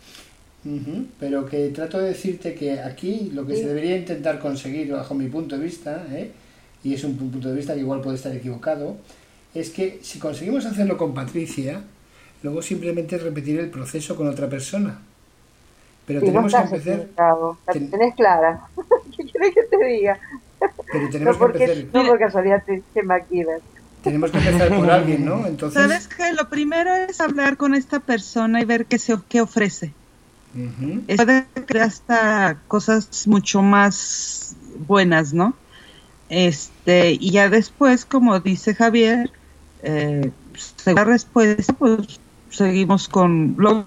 Ujú, pero que trato de decirte que aquí lo que Sí. se debería intentar conseguir, bajo mi punto de vista, ¿eh? y es un pu- punto de vista que igual puede estar equivocado, es que si conseguimos hacerlo con Patricia, luego simplemente repetir el proceso con otra persona. Pero Si no tenemos que estás empezar, equivocado, la ten- tenés clara. ¿Qué quieres que te diga? pero tenemos No que porque, empezar, no por casualidad te, te maquillas. tenemos que empezar por alguien, ¿no? Entonces, ¿Sabes qué? Lo primero es hablar con esta persona y ver qué, se, qué ofrece. ujú, Es puede crear hasta cosas mucho más buenas, ¿no? Este, y ya después, como dice Javier, eh, según la respuesta, pues seguimos con lo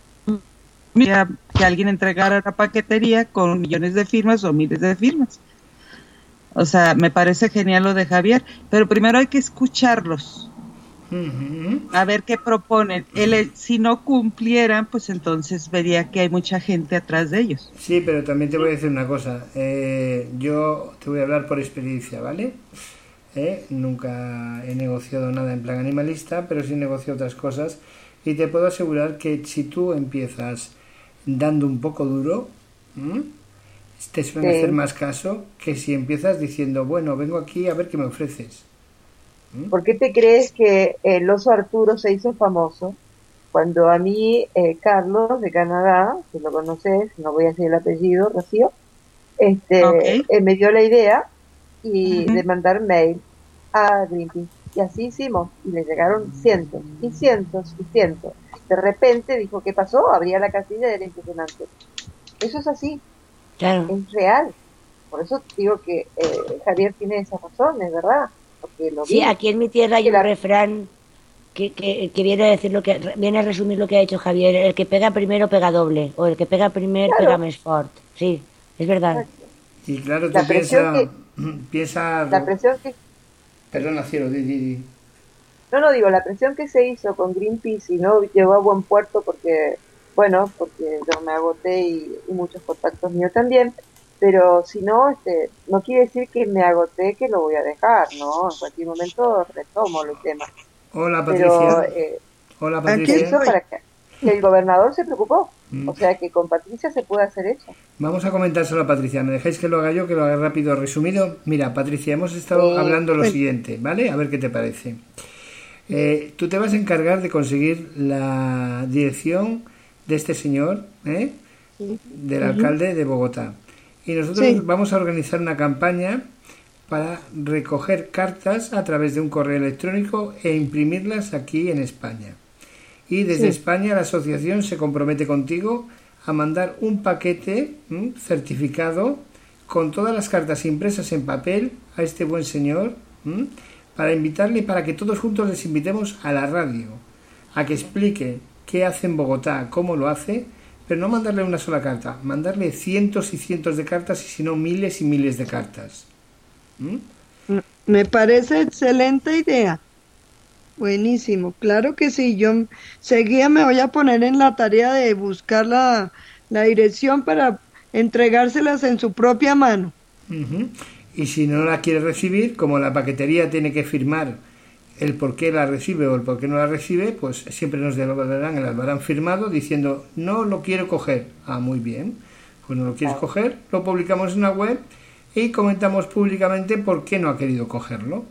mira, que alguien entregara la paquetería con millones de firmas o miles de firmas. O sea, me parece genial lo de Javier, pero primero hay que escucharlos. Uh-huh. A ver qué proponen. Él, si no cumplieran, pues entonces vería que hay mucha gente atrás de ellos. Sí, pero también te voy a decir una cosa. Eh, yo te voy a hablar por experiencia, ¿vale? Eh, nunca he negociado nada en plan animalista, pero sí he negociado otras cosas. Y te puedo asegurar que si tú empiezas dando un poco duro, ¿m? te suelen sí. hacer más caso que si empiezas diciendo, bueno, vengo aquí a ver qué me ofreces. ¿Por qué te crees que el oso Arturo se hizo famoso? Cuando a mí, eh, Carlos, de Canadá, que lo conoces, no voy a decir el apellido, Rocío, este, okay. eh, me dio la idea y uh-huh. de mandar mail a Greenpeace. Y así hicimos, y le llegaron cientos, y cientos, y cientos. De repente dijo, ¿qué pasó? Abría la casilla y era impresionante. Eso es así, claro. Es real. Por eso digo que eh, Javier tiene esa razón, es verdad. Lo sí, aquí en mi tierra hay un la... refrán que, que, que viene a decir lo que viene a resumir lo que ha hecho Javier: el que pega primero pega doble, o el que pega primero claro. pega más fuerte. Sí, es verdad. Y claro, tú piensas que... piensa la presión que perdona, Cielo, di, di, di. No, no, digo, la presión que se hizo con Greenpeace y no llegó a buen puerto porque, bueno, porque yo me agoté y, y muchos contactos míos también. Pero si no, este, no quiere decir que me agoté que lo voy a dejar, ¿no? En cualquier momento retomo el tema. Hola, Patricia. Pero, eh, Hola, Patricia. Eso para que, que el gobernador se preocupó. Mm. O sea, que con Patricia se puede hacer eso. Vamos a comentárselo a Patricia. ¿Me dejáis que lo haga yo, que lo haga rápido, resumido? Mira, Patricia, hemos estado sí. hablando lo siguiente, ¿vale? A ver qué te parece. Eh, tú te vas a encargar de conseguir la dirección de este señor, ¿eh? Sí. Del alcalde de Bogotá. Y nosotros sí. vamos a organizar una campaña para recoger cartas a través de un correo electrónico e imprimirlas aquí en España. Y desde sí. España la asociación se compromete contigo a mandar un paquete ¿m? certificado con todas las cartas impresas en papel a este buen señor ¿m? para invitarle y para que todos juntos les invitemos a la radio a que explique qué hace en Bogotá, cómo lo hace. Pero no mandarle una sola carta, mandarle cientos y cientos de cartas y si no miles y miles de cartas. ¿Mm? Me parece excelente idea. Buenísimo, claro que sí. Yo seguía me voy a poner en la tarea de buscar la, la dirección para entregárselas en su propia mano. Uh-huh. Y si no la quiere recibir, como la paquetería tiene que firmar el por qué la recibe o el por qué no la recibe, pues siempre nos devolverán el albarán firmado diciendo no lo quiero coger. Ah, muy bien, pues no lo quieres coger, lo publicamos en la web y comentamos públicamente por qué no ha querido cogerlo.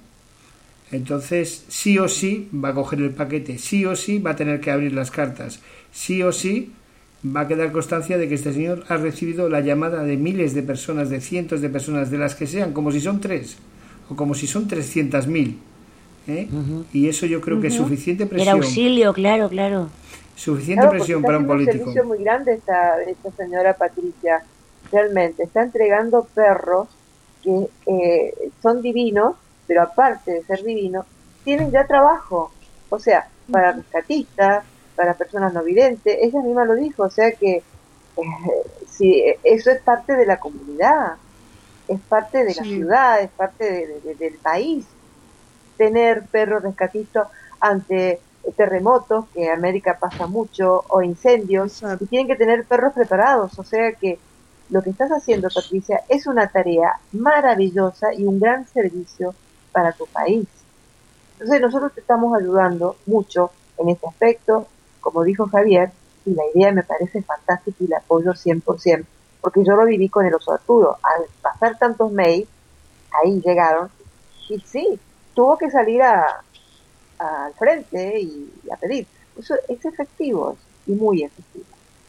Entonces sí o sí va a coger el paquete, sí o sí va a tener que abrir las cartas, sí o sí va a quedar constancia de que este señor ha recibido la llamada de miles de personas, de cientos de personas, de las que sean, como si son tres o como si son trescientas mil. ¿Eh? Uh-huh. Y eso yo creo uh-huh. que es suficiente presión. El auxilio, claro, claro. Suficiente claro, presión para un político. Un servicio muy grande esta, esta señora Patricia. Realmente está entregando perros que eh, son divinos, pero aparte de ser divinos, tienen ya trabajo. O sea, para rescatistas, para personas no videntes. Ella misma lo dijo. O sea que eh, sí, eso es parte de la comunidad, es parte de sí. la ciudad, es parte de, de, de, del país. Tener perros rescatistas ante terremotos, que en América pasa mucho, o incendios, Exacto. y tienen que tener perros preparados. O sea que lo que estás haciendo, Patricia, es una tarea maravillosa y un gran servicio para tu país. Entonces nosotros te estamos ayudando mucho en este aspecto, como dijo Javier, y la idea me parece fantástica y la apoyo cien por ciento, porque yo lo viví con el oso Arturo. Al pasar tantos mails, ahí llegaron, y sí, tuvo que salir a, a, al frente y, y a pedir. Eso es efectivo y muy efectivo.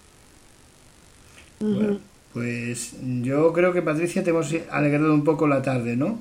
Bueno, pues yo creo que, Patricia, te hemos alegrado un poco la tarde, ¿no?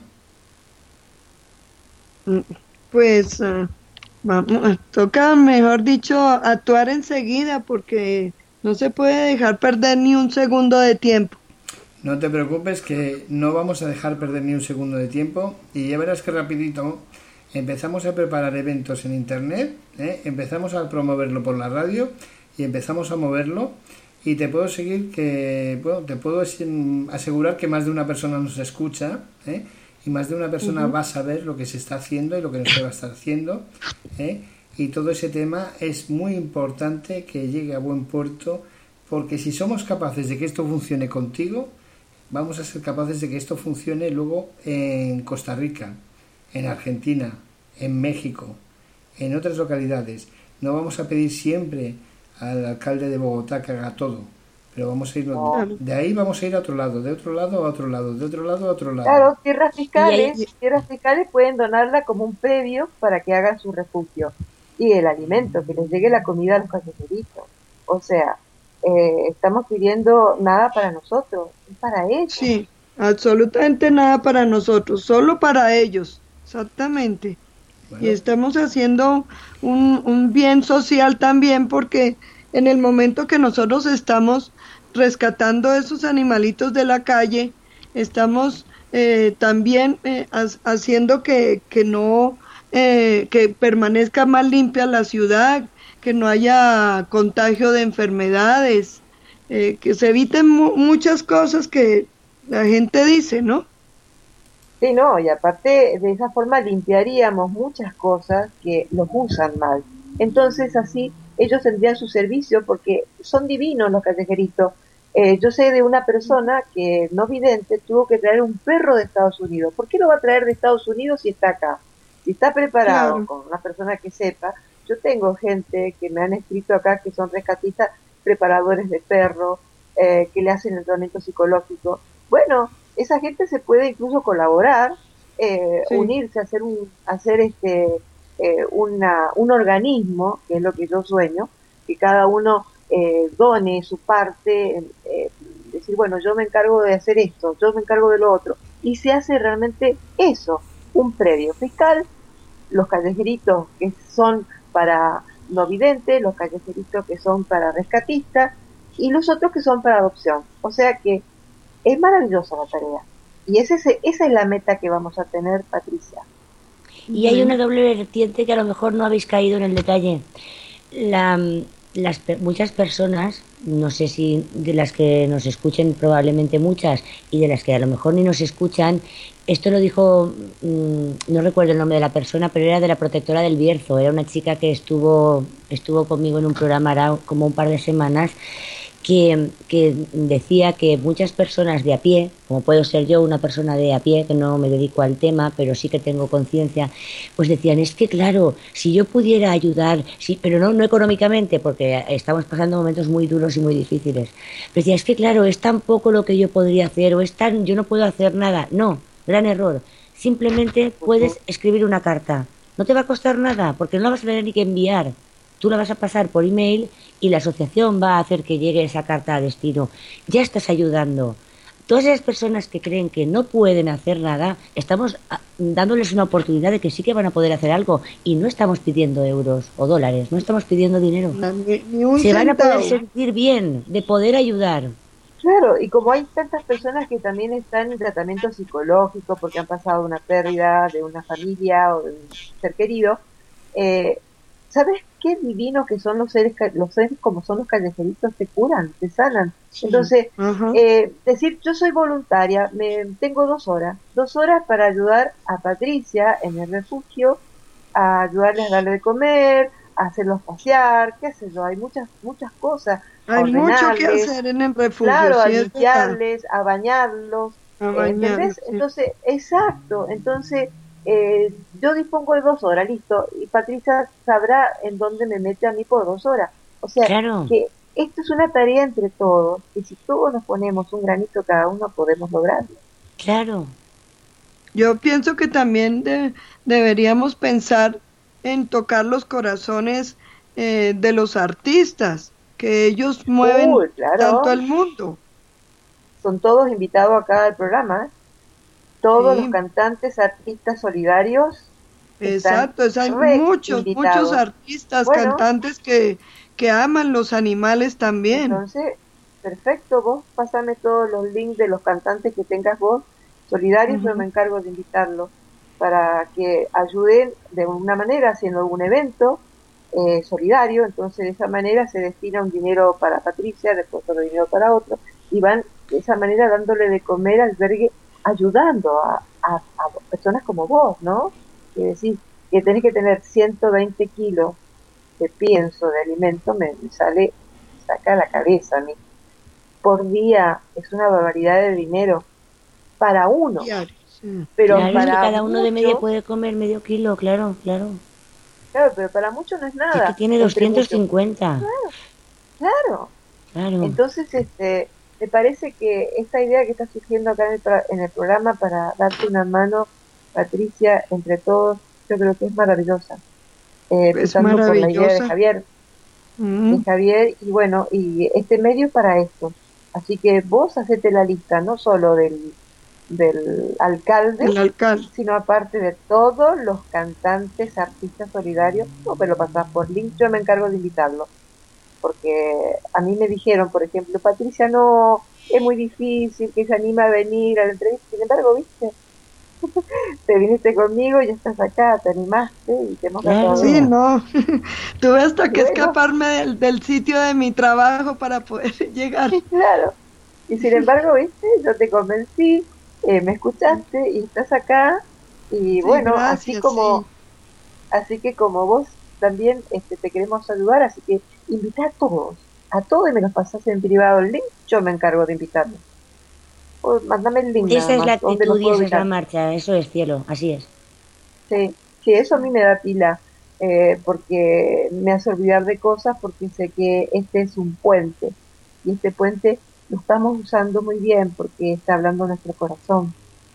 Pues uh, vamos, toca, mejor dicho, actuar enseguida porque no se puede dejar perder ni un segundo de tiempo. No te preocupes, que no vamos a dejar perder ni un segundo de tiempo y ya verás que rapidito empezamos a preparar eventos en internet, ¿eh? empezamos a promoverlo por la radio y empezamos a moverlo, y te puedo seguir que bueno, te puedo asegurar que más de una persona nos escucha, ¿eh? y más de una persona Ujú. va a saber lo que se está haciendo y lo que no se va a estar haciendo, ¿eh? Y todo ese tema es muy importante que llegue a buen puerto, porque si somos capaces de que esto funcione contigo, vamos a ser capaces de que esto funcione luego en Costa Rica, en Argentina, en México, en otras localidades. No vamos a pedir siempre al alcalde de Bogotá que haga todo, pero vamos a ir No. de ahí, vamos a ir a otro lado, de otro lado a otro lado, de otro lado a otro lado. Claro, tierras Y ahí, fiscales, tierras fiscales pueden donarla como un previo para que hagan su refugio. Y el alimento, que les llegue la comida a los callejeritos. O sea, eh, estamos pidiendo nada para nosotros, es para ellos. Sí, absolutamente nada para nosotros, solo para ellos, exactamente. Bueno, Y estamos haciendo un, un bien social también porque en el momento que nosotros estamos rescatando esos animalitos de la calle, estamos eh, también eh, ha- haciendo que, que no, eh, que permanezca más limpia la ciudad, que no haya contagio de enfermedades, eh, que se eviten mu- muchas cosas que la gente dice, ¿no? Sí, no, y aparte de esa forma limpiaríamos muchas cosas que los usan mal. Entonces así ellos tendrían su servicio porque son divinos los callejeritos. Eh, yo sé de una persona que no vidente tuvo que traer un perro de Estados Unidos. ¿Por qué lo va a traer de Estados Unidos si está acá? Si está preparado Claro. con una persona que sepa. Yo tengo gente que me han escrito acá que son rescatistas, preparadores de perros, eh, que le hacen entrenamiento psicológico. Bueno, esa gente se puede incluso colaborar, eh, Sí. unirse, hacer un, hacer este, eh, una, un organismo, que es lo que yo sueño, que cada uno eh, done su parte, eh, decir, bueno, yo me encargo de hacer esto, yo me encargo de lo otro, y se hace realmente eso, un predio fiscal, los callejeritos que son para no videntes, los callejeritos que son para rescatistas, y los otros que son para adopción. O sea que es maravillosa la tarea. Y ese, ese- esa es la meta que vamos a tener, Patricia. y hay una Bueno, doble vertiente que a lo mejor no habéis caído en el detalle. La, las, pe- muchas personas, no sé si de las que nos escuchen probablemente muchas y de las que a lo mejor ni nos escuchan, esto lo dijo, mm, no recuerdo el nombre de la persona, pero era de la protectora del Bierzo, era una chica que estuvo, estuvo conmigo en un programa hará como un par de semanas, que, que decía que muchas personas de a pie, como puedo ser yo, una persona de a pie, que no me dedico al tema, pero sí que tengo conciencia, pues decían, es que claro, si yo pudiera ayudar, sí, pero no, no económicamente, porque estamos pasando momentos muy duros y muy difíciles, pero decía, es que claro, es tan poco lo que yo podría hacer, o es tan, yo no puedo hacer nada. No, gran error. Simplemente Ujú. puedes escribir una carta. No te va a costar nada, porque no la vas a tener ni que enviar. Tú la vas a pasar por email y la asociación va a hacer que llegue esa carta a destino. Ya estás ayudando. Todas esas personas que creen que no pueden hacer nada, estamos ah, dándoles una oportunidad de que sí que van a poder hacer algo. Y no estamos pidiendo euros o dólares, no estamos pidiendo dinero. na- ni, ni un Se van a poder centavo. sentir bien de poder ayudar. Claro, y como hay tantas personas que también están en tratamiento psicológico porque han pasado una pérdida de una familia o de un ser querido, eh, ¿sabes qué divino que son los seres, ca- los seres como son los callejeritos? Te curan, te sanan. Sí. Entonces, Ajá. eh, decir, yo soy voluntaria, me tengo dos horas, dos horas para ayudar a Patricia en el refugio, a ayudarles a darle de comer, a hacerlos pasear, qué sé yo, hay muchas, muchas cosas, a Hay mucho que ordenarles, hacer en el refugio, claro, a sí, es verdad. limpiarles, a bañarlos, A eh, bañarlos, ¿entendés? sí. Entonces, exacto, entonces eh, yo dispongo de dos horas, listo, y Patricia sabrá en dónde me mete a mí por dos horas. O sea, Claro, que esto es una tarea entre todos, y si todos nos ponemos un granito cada uno, podemos lograrlo. claro. Yo pienso que también de- deberíamos pensar en tocar los corazones eh, de los artistas, que ellos mueven Uy, claro, tanto al mundo. son todos invitados acá al programa, ¿eh? Todos los Sí, cantantes, artistas solidarios están exacto, es- hay re muchos, muchos invitados. artistas, Bueno, cantantes que, que aman los animales también. entonces, perfecto, vos pásame todos los links de los cantantes que tengas vos, solidarios, yo me Ujú. encargo de invitarlos para que ayuden de una manera haciendo algún evento eh, solidario, entonces de esa manera se destina un dinero para Patricia, después otro dinero para otro, y van de esa manera dándole de comer albergue ayudando a, a, a personas como vos, ¿no? Que decís que tenés que tener ciento veinte kilos de pienso, de alimento, me, me sale, saca la cabeza a mí. Por día es una barbaridad de dinero para uno. Diario, sí. Pero Claro, es que para cada uno de medio muchos, puede comer medio kilo, claro, claro. claro, pero para muchos no es Si nada. es que tiene entre doscientos muchos. cincuenta. Claro. Claro. Entonces, este, me parece que esta idea que está surgiendo acá en el, pro- en el programa para darte una mano, Patricia, entre todos, yo creo que es maravillosa. Eh, Es empezando por la idea de maravillosa. Javier, Mm, de Javier, y bueno, y este medio es para esto. Así que vos hacete la lista, no solo del, del alcalde, el alcalde. sino aparte de todos los cantantes, artistas solidarios, no me lo pasás por link, yo me encargo de invitarlo. Porque a mí me dijeron, por ejemplo, Patricia, no, es muy difícil que se anime a venir a la entrevista, sin embargo, viste, te viniste conmigo, ya estás acá, te animaste y te hemos Claro. dado. Sí, no. Tuve hasta que Bueno. escaparme del, del sitio de mi trabajo para poder llegar. Claro. Y sin embargo, viste, yo te convencí, eh, me escuchaste y estás acá. Y Sí, bueno, gracias, así como, sí. así que como vos también este, te queremos saludar, así que invita a todos, a todos y me los pasás en privado el link, yo me encargo de invitarlos. O mándame el link Esa nada es la más, ¿dónde actitud los y puedo esa es la ubicar? marcha, eso es cielo, así es. Sí, sí, eso a mí me da pila, eh, porque me hace olvidar de cosas, porque sé que este es un puente, y este puente lo estamos usando muy bien, porque está hablando nuestro corazón,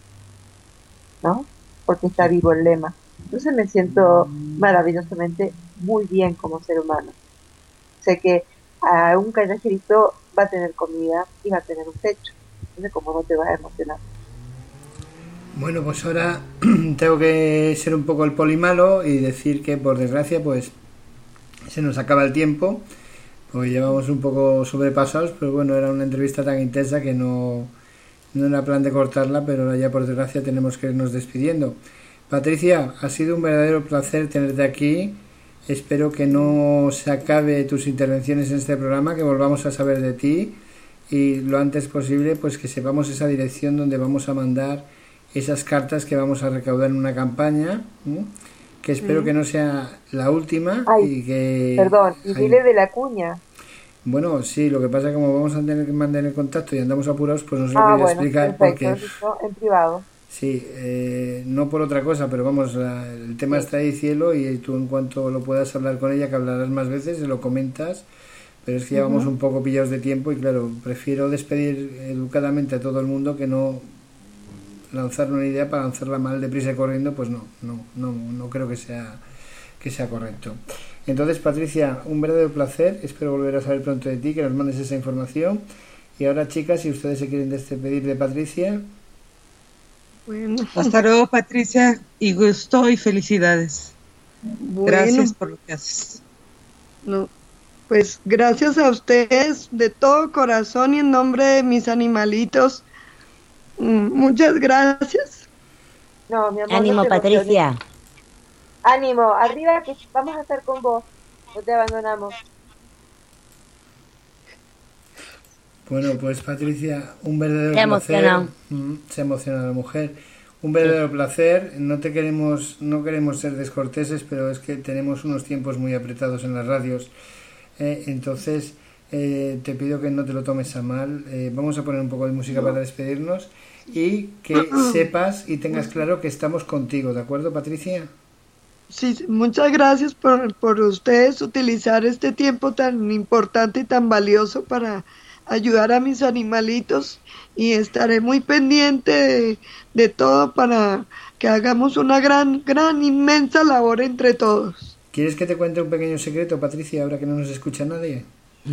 ¿no? Porque está vivo el lema. Entonces me siento maravillosamente muy bien como ser humano. Sé que a un callejerito va a tener comida y va a tener un techo. Entonces, ¿cómo no te vas a emocionar? Bueno, pues ahora tengo que ser un poco el polimalo y decir que por desgracia pues se nos acaba el tiempo, porque llevamos un poco sobrepasados, pero bueno, era una entrevista tan intensa que no, no era plan de cortarla, pero ahora ya por desgracia tenemos que irnos despidiendo. Patricia, ha sido un verdadero placer tenerte aquí. Espero que no se acabe tus intervenciones en este programa, que volvamos a saber de ti y lo antes posible pues que sepamos esa dirección donde vamos a mandar esas cartas que vamos a recaudar en una campaña, ¿no? Que espero Mm. que no sea la última. Ay, y que perdón, y ay, dile de la cuña. bueno, sí, lo que pasa es que como vamos a tener que mantener contacto y andamos apurados, pues no se lo Ah, quería bueno, explicar perfecto, porque listo, en privado. sí, eh, no por otra cosa, pero vamos, la- el tema Sí. está ahí cielo y tú en cuanto lo puedas hablar con ella, que hablarás más veces, se lo comentas, pero es que ya vamos Ujú. un poco pillados de tiempo y claro, prefiero despedir educadamente a todo el mundo que no lanzar una idea para lanzarla mal deprisa y corriendo, pues no, no, no, no creo que sea que sea correcto. Entonces, Patricia, un verdadero placer, espero volver a saber pronto de ti, que nos mandes esa información. Y ahora, chicas, si ustedes se quieren despedir de Patricia. Bueno, Hasta luego, Patricia, y gusto y felicidades. bueno, Gracias por lo que haces. no, pues gracias a ustedes de todo corazón y en nombre de mis animalitos. mm, Muchas gracias. No, mi amor, no Ánimo, te emociones. Patricia. Ánimo, arriba que vamos a estar con vos. No te abandonamos. Bueno, pues Patricia, un verdadero Se ha placer. emocionado. Mm, se emociona la mujer. Un verdadero placer. No te queremos, no queremos ser descorteses, pero es que tenemos unos tiempos muy apretados en las radios. Eh, entonces, eh, te pido que no te lo tomes a mal. Eh, vamos a poner un poco de música para despedirnos y que sepas y tengas claro que estamos contigo, ¿de acuerdo, Patricia? Sí, sí, muchas gracias por, por ustedes utilizar este tiempo tan importante y tan valioso para ayudar a mis animalitos y estaré muy pendiente de, de todo para que hagamos una gran, gran, inmensa labor entre todos. ¿Quieres que te cuente un pequeño secreto, Patricia, ahora que no nos escucha nadie?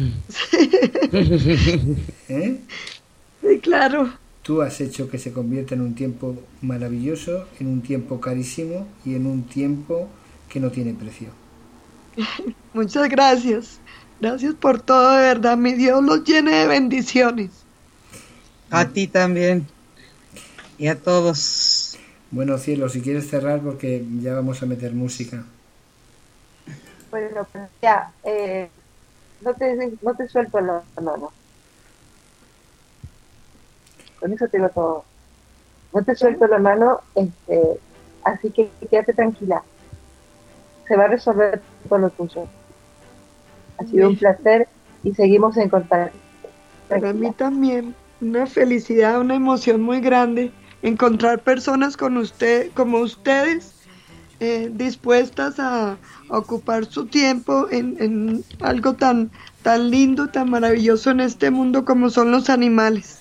¿Eh? Sí, claro. Tú has hecho que se convierta en un tiempo maravilloso, en un tiempo carísimo y en un tiempo que no tiene precio. Muchas gracias. Gracias por todo, de verdad. Mi Dios los llene de bendiciones. A ti también. Y a todos. Bueno, cielo, si quieres cerrar porque ya vamos a meter música. Bueno, pues ya, eh, no te, no te suelto la mano. Con eso te lo todo. no te suelto la mano, este, así que quédate tranquila. Se va a resolver todo lo tuyo. Ha sido un placer y seguimos en contacto. Para mí también, una felicidad, una emoción muy grande encontrar personas con usted, como ustedes, eh, dispuestas a, a ocupar su tiempo en, en algo tan, tan lindo, tan maravilloso en este mundo como son los animales.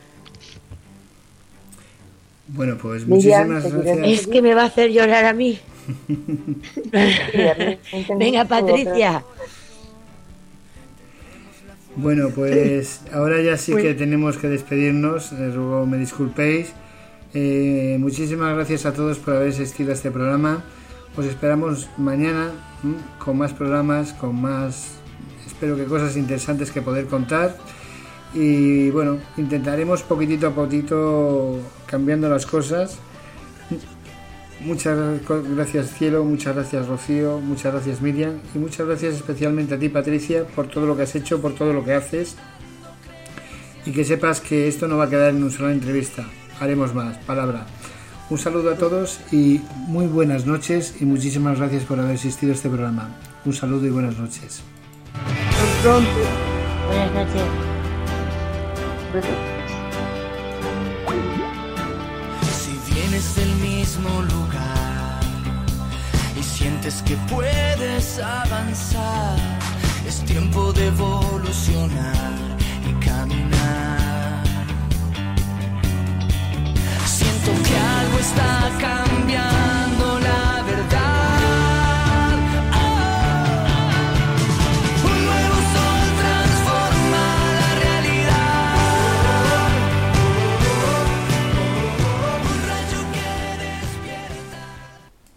Bueno, pues muchísimas gracias. Es que me va a hacer llorar a mí. Venga, Patricia. Bueno, pues ahora ya sí que tenemos que despedirnos. Les ruego me disculpéis. Eh, muchísimas gracias a todos por haber asistido a este programa. Os esperamos mañana ¿m? con más programas, con más, espero que cosas interesantes que poder contar. Y bueno, intentaremos poquitito a poquito cambiando las cosas. Muchas gracias, Cielo, muchas gracias, Rocío, muchas gracias, Miriam, y muchas gracias especialmente a ti, Patricia, por todo lo que has hecho, por todo lo que haces, y que sepas que esto no va a quedar en una sola entrevista, haremos más, palabra. Un saludo a todos y muy buenas noches, y muchísimas gracias por haber asistido a este programa. Un saludo y buenas noches. Hasta pronto. Buenas noches. Si vienes del mismo lugar y sientes que puedes avanzar, es tiempo de evolucionar y caminar. Siento que algo está cambiando.